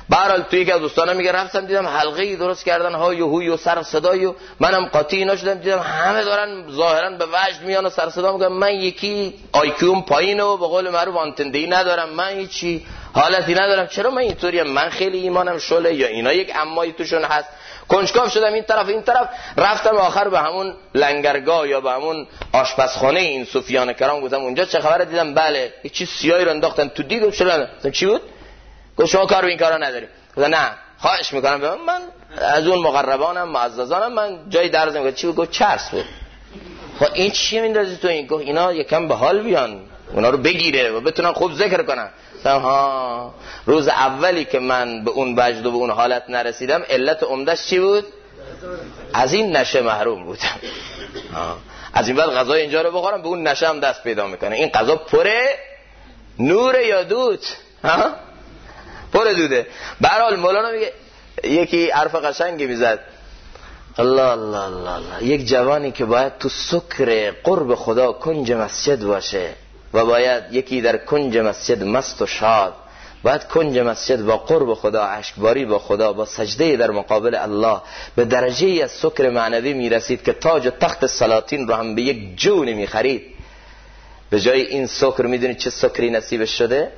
به هر حال توی یکی از دوستانا میگه رفتم دیدم حلقه‌ای درست کردن های و هوی و سر و صدای و منم قاطی اینا شدم، دیدم همه دارن ظاهرا به وجد میان و سر صدا میگن. من یکی آیکیوم پایینه و به قول معروف آنتنده‌ای ندارم، من هیچی حالتی ندارم. چرا من اینطوریم؟ من خیلی ایمانم شله یا اینا یک امایی توشون هست؟ کنجکاو شدم این طرف رفتم آخر به همون لنگرگاه یا به همون آشپزخانه این صوفیان کرام، گفتم اونجا چه خبره؟ دیدم بله یه چیز سیاهی رو انداختن تو دیگ. چرا؟ چی بود؟ گفت شما کار به این کارا نداریم. گفتم نه خواهش میکنم من از اون مقربانم معززانم، من جای درز نمیگم. چی بود؟ گفت چرس بود. خب این چی میندازی تو این؟ گفت اینا یکم به حال بیان، اونا رو بگیره و بتونن خوب ذکر کنن. ها روز اولی که من به اون وجد و به اون حالت نرسیدم، علت عمدهش چی بود؟ از این نشه محروم بودم. از این بعد غذای اینجا رو بخورم به اون نشه هم دست پیدا میکنه. این غذا پره نور یا دود؟ پره دوده. به هر حال مولانا میگه، یکی حرف قشنگی میزد، الله الله الله الله، یک جوانی که باید تو سکر قرب خدا کنج مسجد باشه و باید یکی در کنج مسجد مست و شاد، باید کنج مسجد با قرب خدا، اشکباری با خدا، با سجده در مقابل الله به درجه از سکر معنوی میرسید که تاج و تخت سلاطین رو هم به یک جون میخرید. به جای این سکر میدونید چه سکری نصیبش شده؟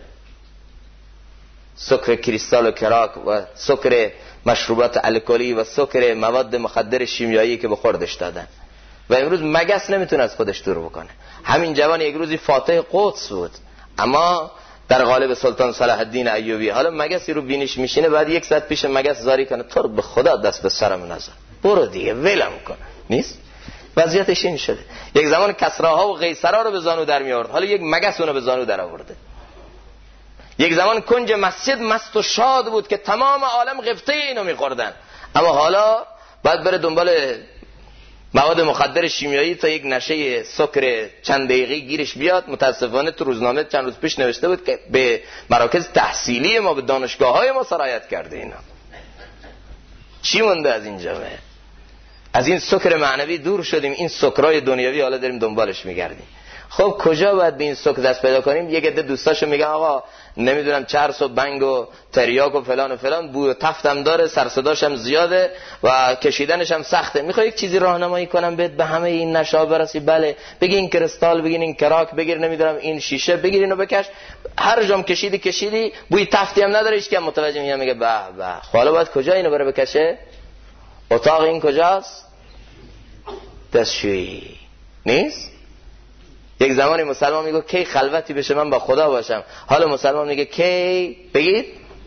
سکر کریستال و کراک و سکر مشروبات الکلی و سکر مواد مخدر شیمیایی که به خوردش دادن. و امروز مگس نمیتونه از خودش دور بکنه. همین جوان یک روزی فاتح قدس بود، اما در قالب سلطان صلاح الدین ایوبی. حالا مگسی رو بینیش میشینه، بعد یک ساعت پیش مگس زاری کنه، تو رو به خدا دست به سرم نزن، برو دیگه ولم کن. نیست؟ وضعیتش این شده. یک زمان کسراها و قیصرها رو به زانو در می آورد، حالا یک مگس اونو به زانو در آورده. یک زمان کنج مسجد مست و شاد بود که تمام عالم غبطه اینو میخوردن، اما حالا باید بره دنبال مواد مخدر شیمیایی تا یک نشه سکر چند دقیقه‌ای گیرش بیاد. متاسفانه تو روزنامه چند روز پیش نوشته بود که به مراکز تحصیلی ما، به دانشگاه‌های ما سرایت کرده. اینا چی مونده از این جامعه؟ از این سکر معنوی دور شدیم، این سکرای دنیوی حالا داریم دنبالش میگردیم. خب کجا باید به این سکر دست پیدا کنیم؟ یک عده دوستاشو میگن آقا نمیدونم چرس و بنگ و تریاک و فلان و فلان، بوی و تفتم داره، سرصداش هم زیاده و کشیدنش هم سخته. میخوای یک چیزی راهنمایی کنم بهت به همه این نشا برسی؟ بله، بگی این کریستال، بگی این کراک، بگیر نمیدونم این شیشه، بگیر اینو بکش. هر جام کشیدی بوی تفتی هم نداره، هیچ کی متوجه نمیشه. میگه به به، حالا باید کجا اینو بره بکشه؟ اتاق این کجاست؟ دستشویی نیست؟ یک زمانی مسلمان میگه کی خلوتی بشه من با خدا باشم، حالا مسلمان میگه کی، بگید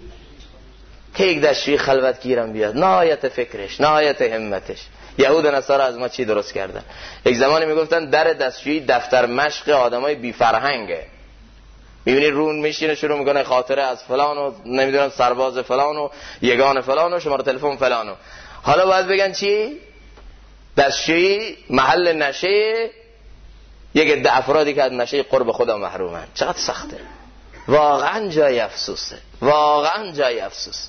کی یک دستشویی خلوت گیرم بیاد. نهایت فکرش، نهایت همتش. یهود و نصارا از ما چی درست کردن؟ یک زمانی میگفتن در دستشویی دفتر مشق آدمای بی فرهنگه. میبینی رون میشینه شروع میکنه خاطره از فلان و نمیدونم سرباز فلان و یگان فلان و شماره تلفن فلان و. حالا باید بگن چی؟ دستشویی محل نشه یک عده افرادی که از نشه قرب خدا محرومن. چقدر سخته، واقعا جای افسوسه، واقعا جای افسوس.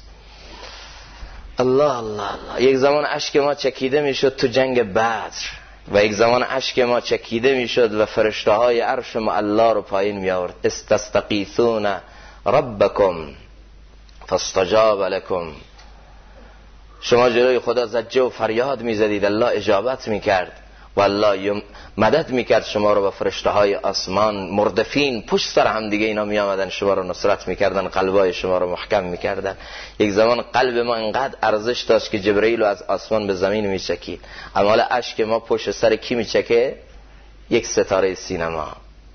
الله الله الله. یک زمان اشک ما چکیده میشد تو جنگ بدر و یک زمان اشک ما چکیده میشد و فرشته های عرش معلا رو پایین می آورد. استستغیثون ربکم فاستجاب لکم. شما جلوی خدا زجه و فریاد میزدید، الله اجابت میکرد و الله مدد میکرد شما رو. با فرشته های آسمان مردفین پشت سر هم دیگه اینا می آمدن شما رو نصرت میکردن، قلبای شما رو محکم میکردن. یک زمان قلب ما اینقدر ارزش داشت که جبرئیل رو از آسمان به زمین میچکید، اما حالا اشک ما پشت سر کی میچکه؟ یک ستاره سینما،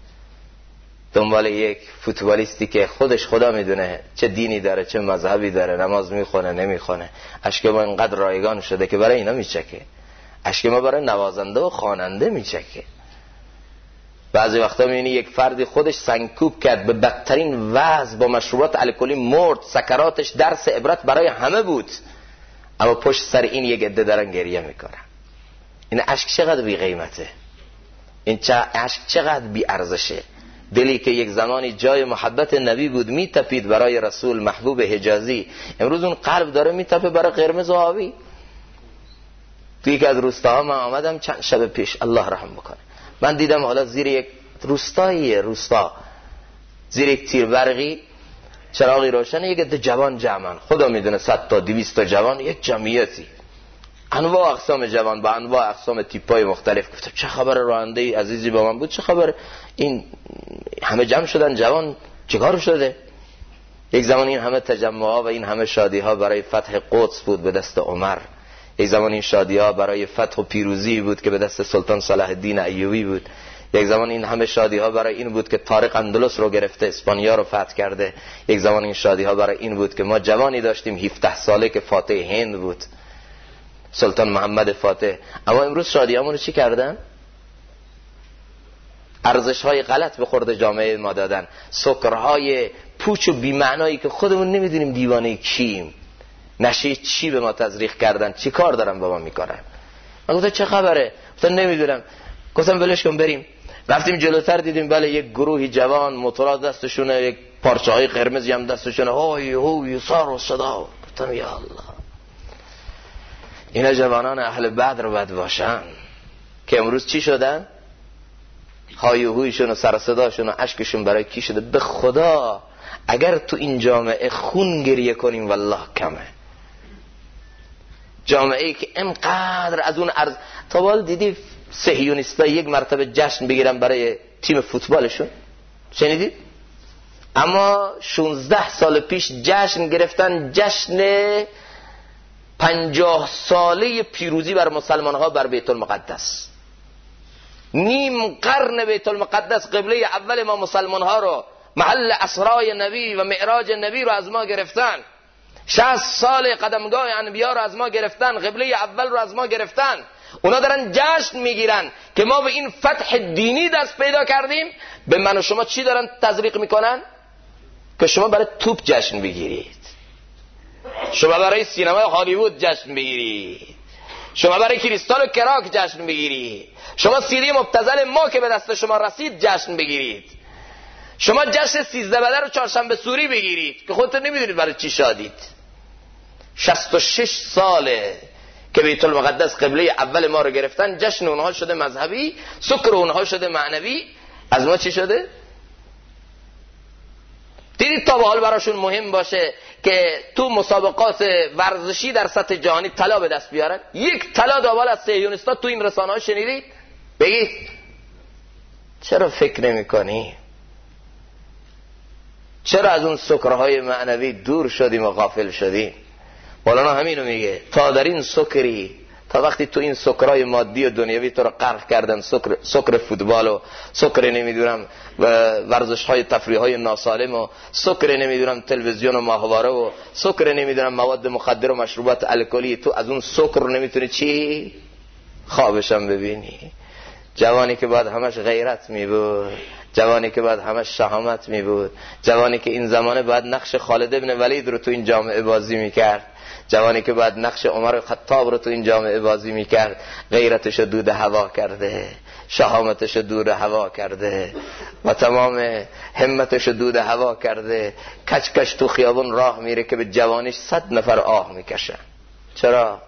دنبال یک فوتبالیستی که خودش خدا میدونه چه دینی داره، چه مذهبی داره، نماز میخونه نمیخونه. اشک ما اینقدر رایگان شده که برای اینا میچکه. اشک ما برای نوازنده و خواننده میچکه. بعضی وقتا میبینی یک فردی خودش سنگکوب کرد، به بدترین وضع با مشروبات الکلی مرد، سکراتش درس عبرت برای همه بود، اما پشت سر این یک عده دارن گریه میکنن. این اشک چقدر بی قیمته، این اشک چقدر بی ارزشه. دلی که یک زمانی جای محبت نبی بود میتپید برای رسول محبوب حجازی، امروز اون قلب داره میتپه برای قرمز و آبی. توی یک از روستاها من آمدم چند شب پیش، الله رحم بکنه، من دیدم حالا زیر یک روستا زیر یک تیر برقی چراغی روشنه، یک عده جوان جمعن، خدا میدونه 100 تا 200 تا جوان، یک جمعیتی، انواع اقسام جوان با انواع اقسام تیپای مختلف. گفتم چه خبر؟ راننده عزیزی با من بود، چه خبر این همه جمع شدن جوان، چیکار شده؟ یک زمان این همه تجمعها و این همه شادیها برای فتح قدس بود به دست عمر، یک زمان این شادیها برای فتح و پیروزی بود که به دست سلطان صلاح الدین ایوبی بود، یک زمان این همه شادیها برای این بود که طارق اندلس رو گرفته، اسپانیا رو فتح کرده، یک زمان این شادیها برای این بود که ما جوانی داشتیم 17 ساله که فاتح هند بود، سلطان محمد فاتح. اما امروز شادیامون رو چی کردن؟ ارزش‌های غلط به خورد جامعه ما دادن، سکرهای پوچ و بی‌معنایی که خودمون نمیدونیم دیوانه کیم، نشه چی به ما تزریق کردن، چی کار دارن با ما میکنن. من گفتم چه خبره؟ گفتم نمیدونم. گفتم ولش کن بریم. رفتیم جلوتر دیدیم بله یک گروهی جوان موتورات دستشونه، یک پارچه‌های قرمزی هم دستشونه، هوی هوی سار و صدا. گفتم یا الله، اینا جوانان اهل بدر باید باشن که امروز چی شدن؟ های و هویشون و سر صداشون و اشکشون برای کی شده؟ به خدا اگر تو این جامعه خون گریه کنیم والله کمه. جامعه‌ای که اینقدر از اون تا حالا دیدی صهیونیستا یک مرتبه جشن بگیرن برای تیم فوتبالشون؟ شنیدید؟ اما 16 سال پیش جشن گرفتن، جشن 50 ساله پیروزی بر مسلمان‌ها بر بیت المقدس. نیم قرن بیت المقدس قبله اول ما مسلمان‌ها رو، محل اسرای نبی و معراج نبی رو از ما گرفتن. 60 سال قدمگاه انبیا رو از ما گرفتن، قبله اول رو از ما گرفتن. اونا دارن جشن میگیرن که ما به این فتح دینی دست پیدا کردیم. به من و شما چی دارن تزریق میکنن؟ که شما برای توپ جشن بگیرید، شما برای سینمای هالیوود جشن بگیرید، شما برای کریستال و کراک جشن بگیرید، شما سیدی مبتذل ما که به دست شما رسید جشن بگیرید، شما جشن 13 بدر و چهارشنبه سوری بگیرید که خودتون نمیدونید برای چی شادید. 66 ساله که بیت المقدس قبله اول ما رو گرفتن، جشن اونها شده مذهبی، سکر اونها شده معنوی، از ما چی شده؟ دیدید تا به حال براشون مهم باشه که تو مسابقات ورزشی در سطح جهانی طلا به دست بیارن؟ یک طلا داوال از صهیونیستا تو این رسانه‌ها شنیدید؟ بگید چرا فکر نمی‌کنی؟ چرا از اون سکرهای معنوی دور شدیم و غافل شدیم؟ مولانا همینو میگه، تا در این سکری، تا وقتی تو این سکرهای مادی و دنیوی تو رو غرق کردن، سکر فوتبال و سکر نمیدونم ورزش‌های تفریحی ناسالم و سکر نمیدونم تلویزیون و ماهواره و سکر نمیدونم مواد مخدر و مشروبات الکلی، تو از اون سکر نمیتونی چی خوابشم ببینی. جوانی که بعد همش غیرت می بود، جوانی که بعد همش شهامت می بود، جوانی که این زمانه بعد نقش خالد ابن ولید رو تو این جامعه بازی می کرد، جوانی که بعد نقش عمر خطاب رو تو این جامعه بازی می کرد، غیرتش دود هوا کرده، شهامتش دود هوا کرده و تمام همتش دود هوا کرده، کچ کچ تو خیابون راه میره که به جوانیش 100 نفر آه میکشن. چرا؟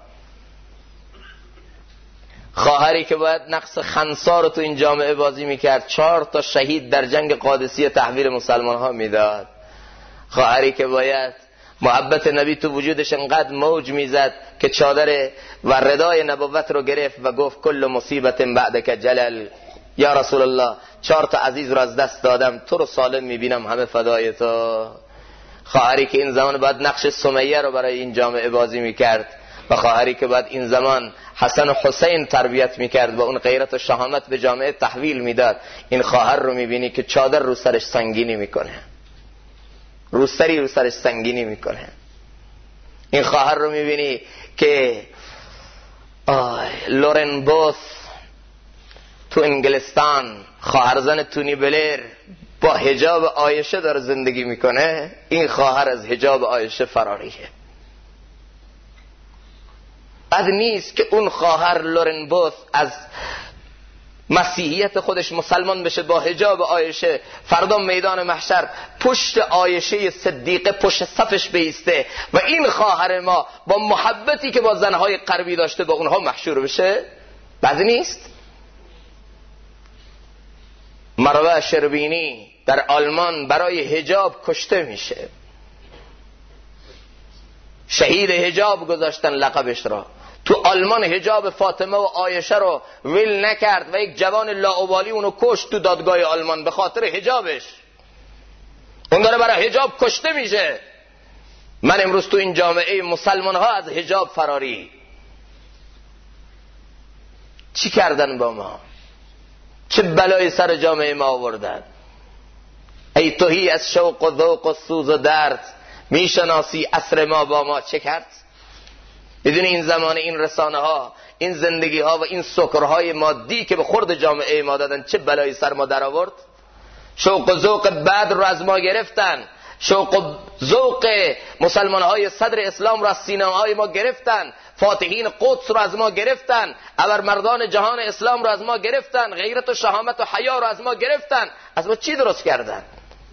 خواهری که باید نقص خنسا رو تو این جامعه بازی میکرد، 4 تا شهید در جنگ قادسیه تحویل مسلمان ها میداد، خواهری که باید محبت نبی تو وجودش انقدر موج میزد که چادر و ردای نبوت رو گرفت و گفت کل مصیبت بعدک جلل، یا رسول الله 4 تا عزیز رو از دست دادم، تو رو سالم میبینم همه فدای تو. خواهری که این زمان بعد نقش سمیه رو برای این جامعه بازی میکرد و خواهری که بعد این زمان حسن و حسین تربیت میکرد و اون غیرت و شهامت به جامعه تحویل میداد. این خواهر رو میبینی که چادر رو سرش سنگینی میکنه، روسری رو سرش سنگینی میکنه. این خواهر رو میبینی که لورن بوث تو انگلستان، خواهرزن تونی بلیر، با حجاب عایشه داره زندگی میکنه. این خواهر از حجاب عایشه فراریه. بد نیست که اون خواهر لورن بوث از مسیحیت خودش مسلمان بشه، با حجاب عایشه فردا میدان محشر پشت عایشه صدیقه پشت صفش بیسته و این خواهر ما با محبتی که با زنهای غربی داشته با اونها محشور بشه. بد نیست. مروه شربینی در آلمان برای حجاب کشته میشه. شهید حجاب گذاشتن لقبش را. تو آلمان حجاب فاطمه و عایشه رو ول نکرد و یک جوان لاابالی اونو کشت تو دادگاه آلمان به خاطر حجابش. اون داره برای حجاب کشته میشه. من امروز تو این جامعه مسلمان ها از حجاب فراری. چی کردن با ما؟ چه بلایی سر جامعه ما آوردن؟ ای توهی از شوق و ذوق و سوز و درد، میشناسی عصر ما با ما چه کرد؟ بدون این زمانه، این رسانه ها، این زندگی ها و این سکرهای مادی که به خورد جامعه ما دادن چه بلایی سر ما در آورد؟ شوق و ذوق بدر رو از ما گرفتن، شوق و ذوق مسلمان های صدر اسلام رو از سینه های ما گرفتن، فاتحین قدس رو از ما گرفتن، ابرمردان جهان اسلام رو از ما گرفتن، غیرت و شهامت و حیا رو از ما گرفتن. از ما چی درست کردن؟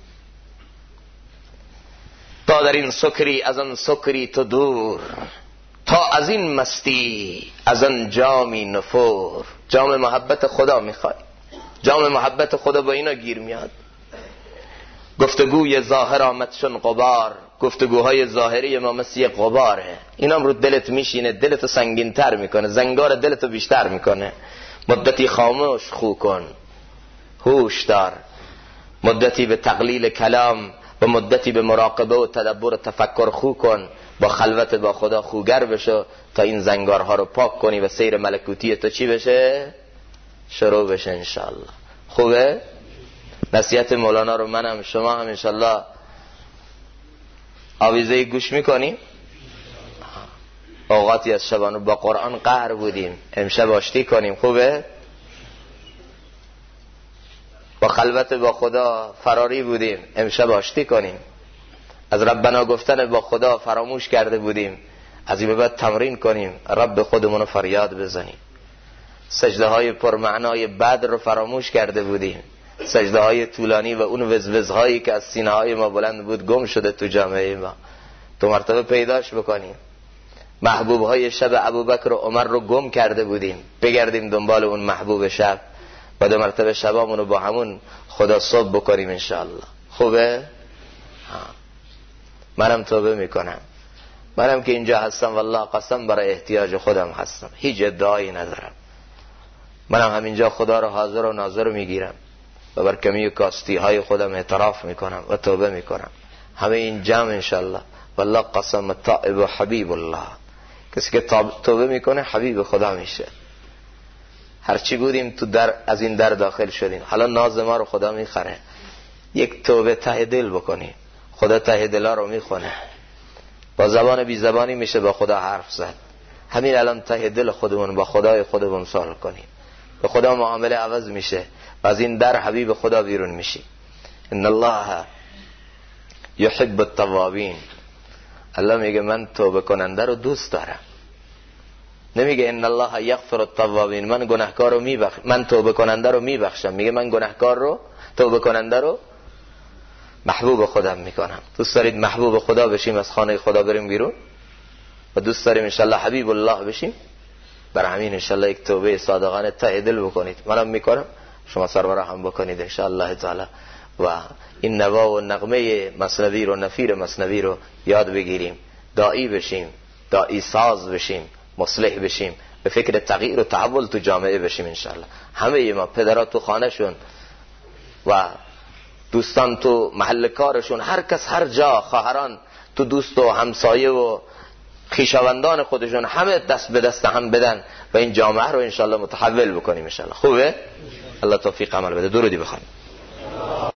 تا در این سکری از آن سکری تو دور، تا از این مستی از آن جامی نفور. جام محبت خدا میخوای؟ جام محبت خدا با اینا گیر میاد. گفتگوی ظاهر آمد چون غبار، گفتگوهای ظاهری ما مثل غباره. اینام رو دلت میشینه، دلتو سنگین تر میکنه، زنگار دلتو بیشتر میکنه. مدتی خاموش خو کن، هوش دار، مدتی به تقلیل کلام و مدتی به مراقبه و تدبر و تفکر خو کن. با خلوت با خدا خوگر بشو تا این زنگارها رو پاک کنی و سیر ملکوتی تو چی بشه؟ شروع بشه انشاءالله. خوبه؟ نصیحت مولانا رو منم شما هم انشاءالله آویزه گوش میکنیم. اوقاتی از شبانو با قرآن قهر بودیم، امشب آشتی کنیم. خوبه؟ با خلوت با خدا فراری بودیم، امشب آشتی کنیم. از ربنا گفتن با خدا فراموش کرده بودیم، از این به بعد تمرین کنیم رب خودمون رو فریاد بزنیم. سجده های پرمعنای بدر رو فراموش کرده بودیم، سجده های طولانی و اون وزوزهایی که از سینه های ما بلند بود گم شده تو جامعه ما، تو مرتبه پیداش بکنیم. محبوب های شب ابوبکر و عمر رو گم کرده بودیم، بگردیم دنبال اون محبوب شب و دو مرتبه شبامون رو با همون خدا صبح بکنیم انشاءالله. خوبه؟ منم توبه میکنم. منم که اینجا هستم والله قسم برای احتیاج خودم هستم، هیچ ادعایی ندارم. منم همینجا خدا رو حاضر و ناظر میگیرم و بر کمی و کاستی های خودم اعتراف میکنم و توبه میکنم. همه این جمع انشالله والله قسم تائب و حبیب الله. کسی که توبه میکنه حبیب خدا میشه. هرچی بودیم تو در از این در داخل شدیم، حالا ناز ما رو خدا میخره. یک توبه ته دل بکنی، خدا ته دلا رو میخونه. با زبان بی زبانی میشه با خدا حرف زد. همین الان ته دل خودمون با خدای خودمون سوال کنیم، به خدا معامله عوض میشه و از این در حبیب خدا بیرون میشی. ان الله یحب التوابین. الله میگه من توبه کننده رو دوست دارم. نمیگه ان الله یغفر التوابین، من گناهکار رو میبخشم، من توبه کننده رو میبخشم. میگه من گناهکار رو، توبه کننده رو محبوب خودم میکنم. دوست دارید محبوب خدا بشیم، از خانه خدا بریم بیرون و دوست داریم انشالله حبیب الله بشیم؟ برای همین انشالله یک توبه صادقانه ته دل بکنید. منم میکنم، شما سرورا هم بکنید انشالله تعالی و این نوا و نغمه مثنوی رو، نفیر مثنوی رو یاد بگیریم، داعی بشیم، داعی ساز بشیم، مصلح بشیم، به فکر تغییر و تحول تو جامعه بشیم انشالله. همه ما پدرها تو خانه شون و دوستان تو محل کارشون، هر کس هر جا، خواهران تو دوست و همسایه و خویشاوندان خودشون، همه دست به دست هم بدن و این جامعه رو انشالله متحول بکنیم انشالله. خوبه؟ الله توفیق عمل بده. درودی بخوانیم.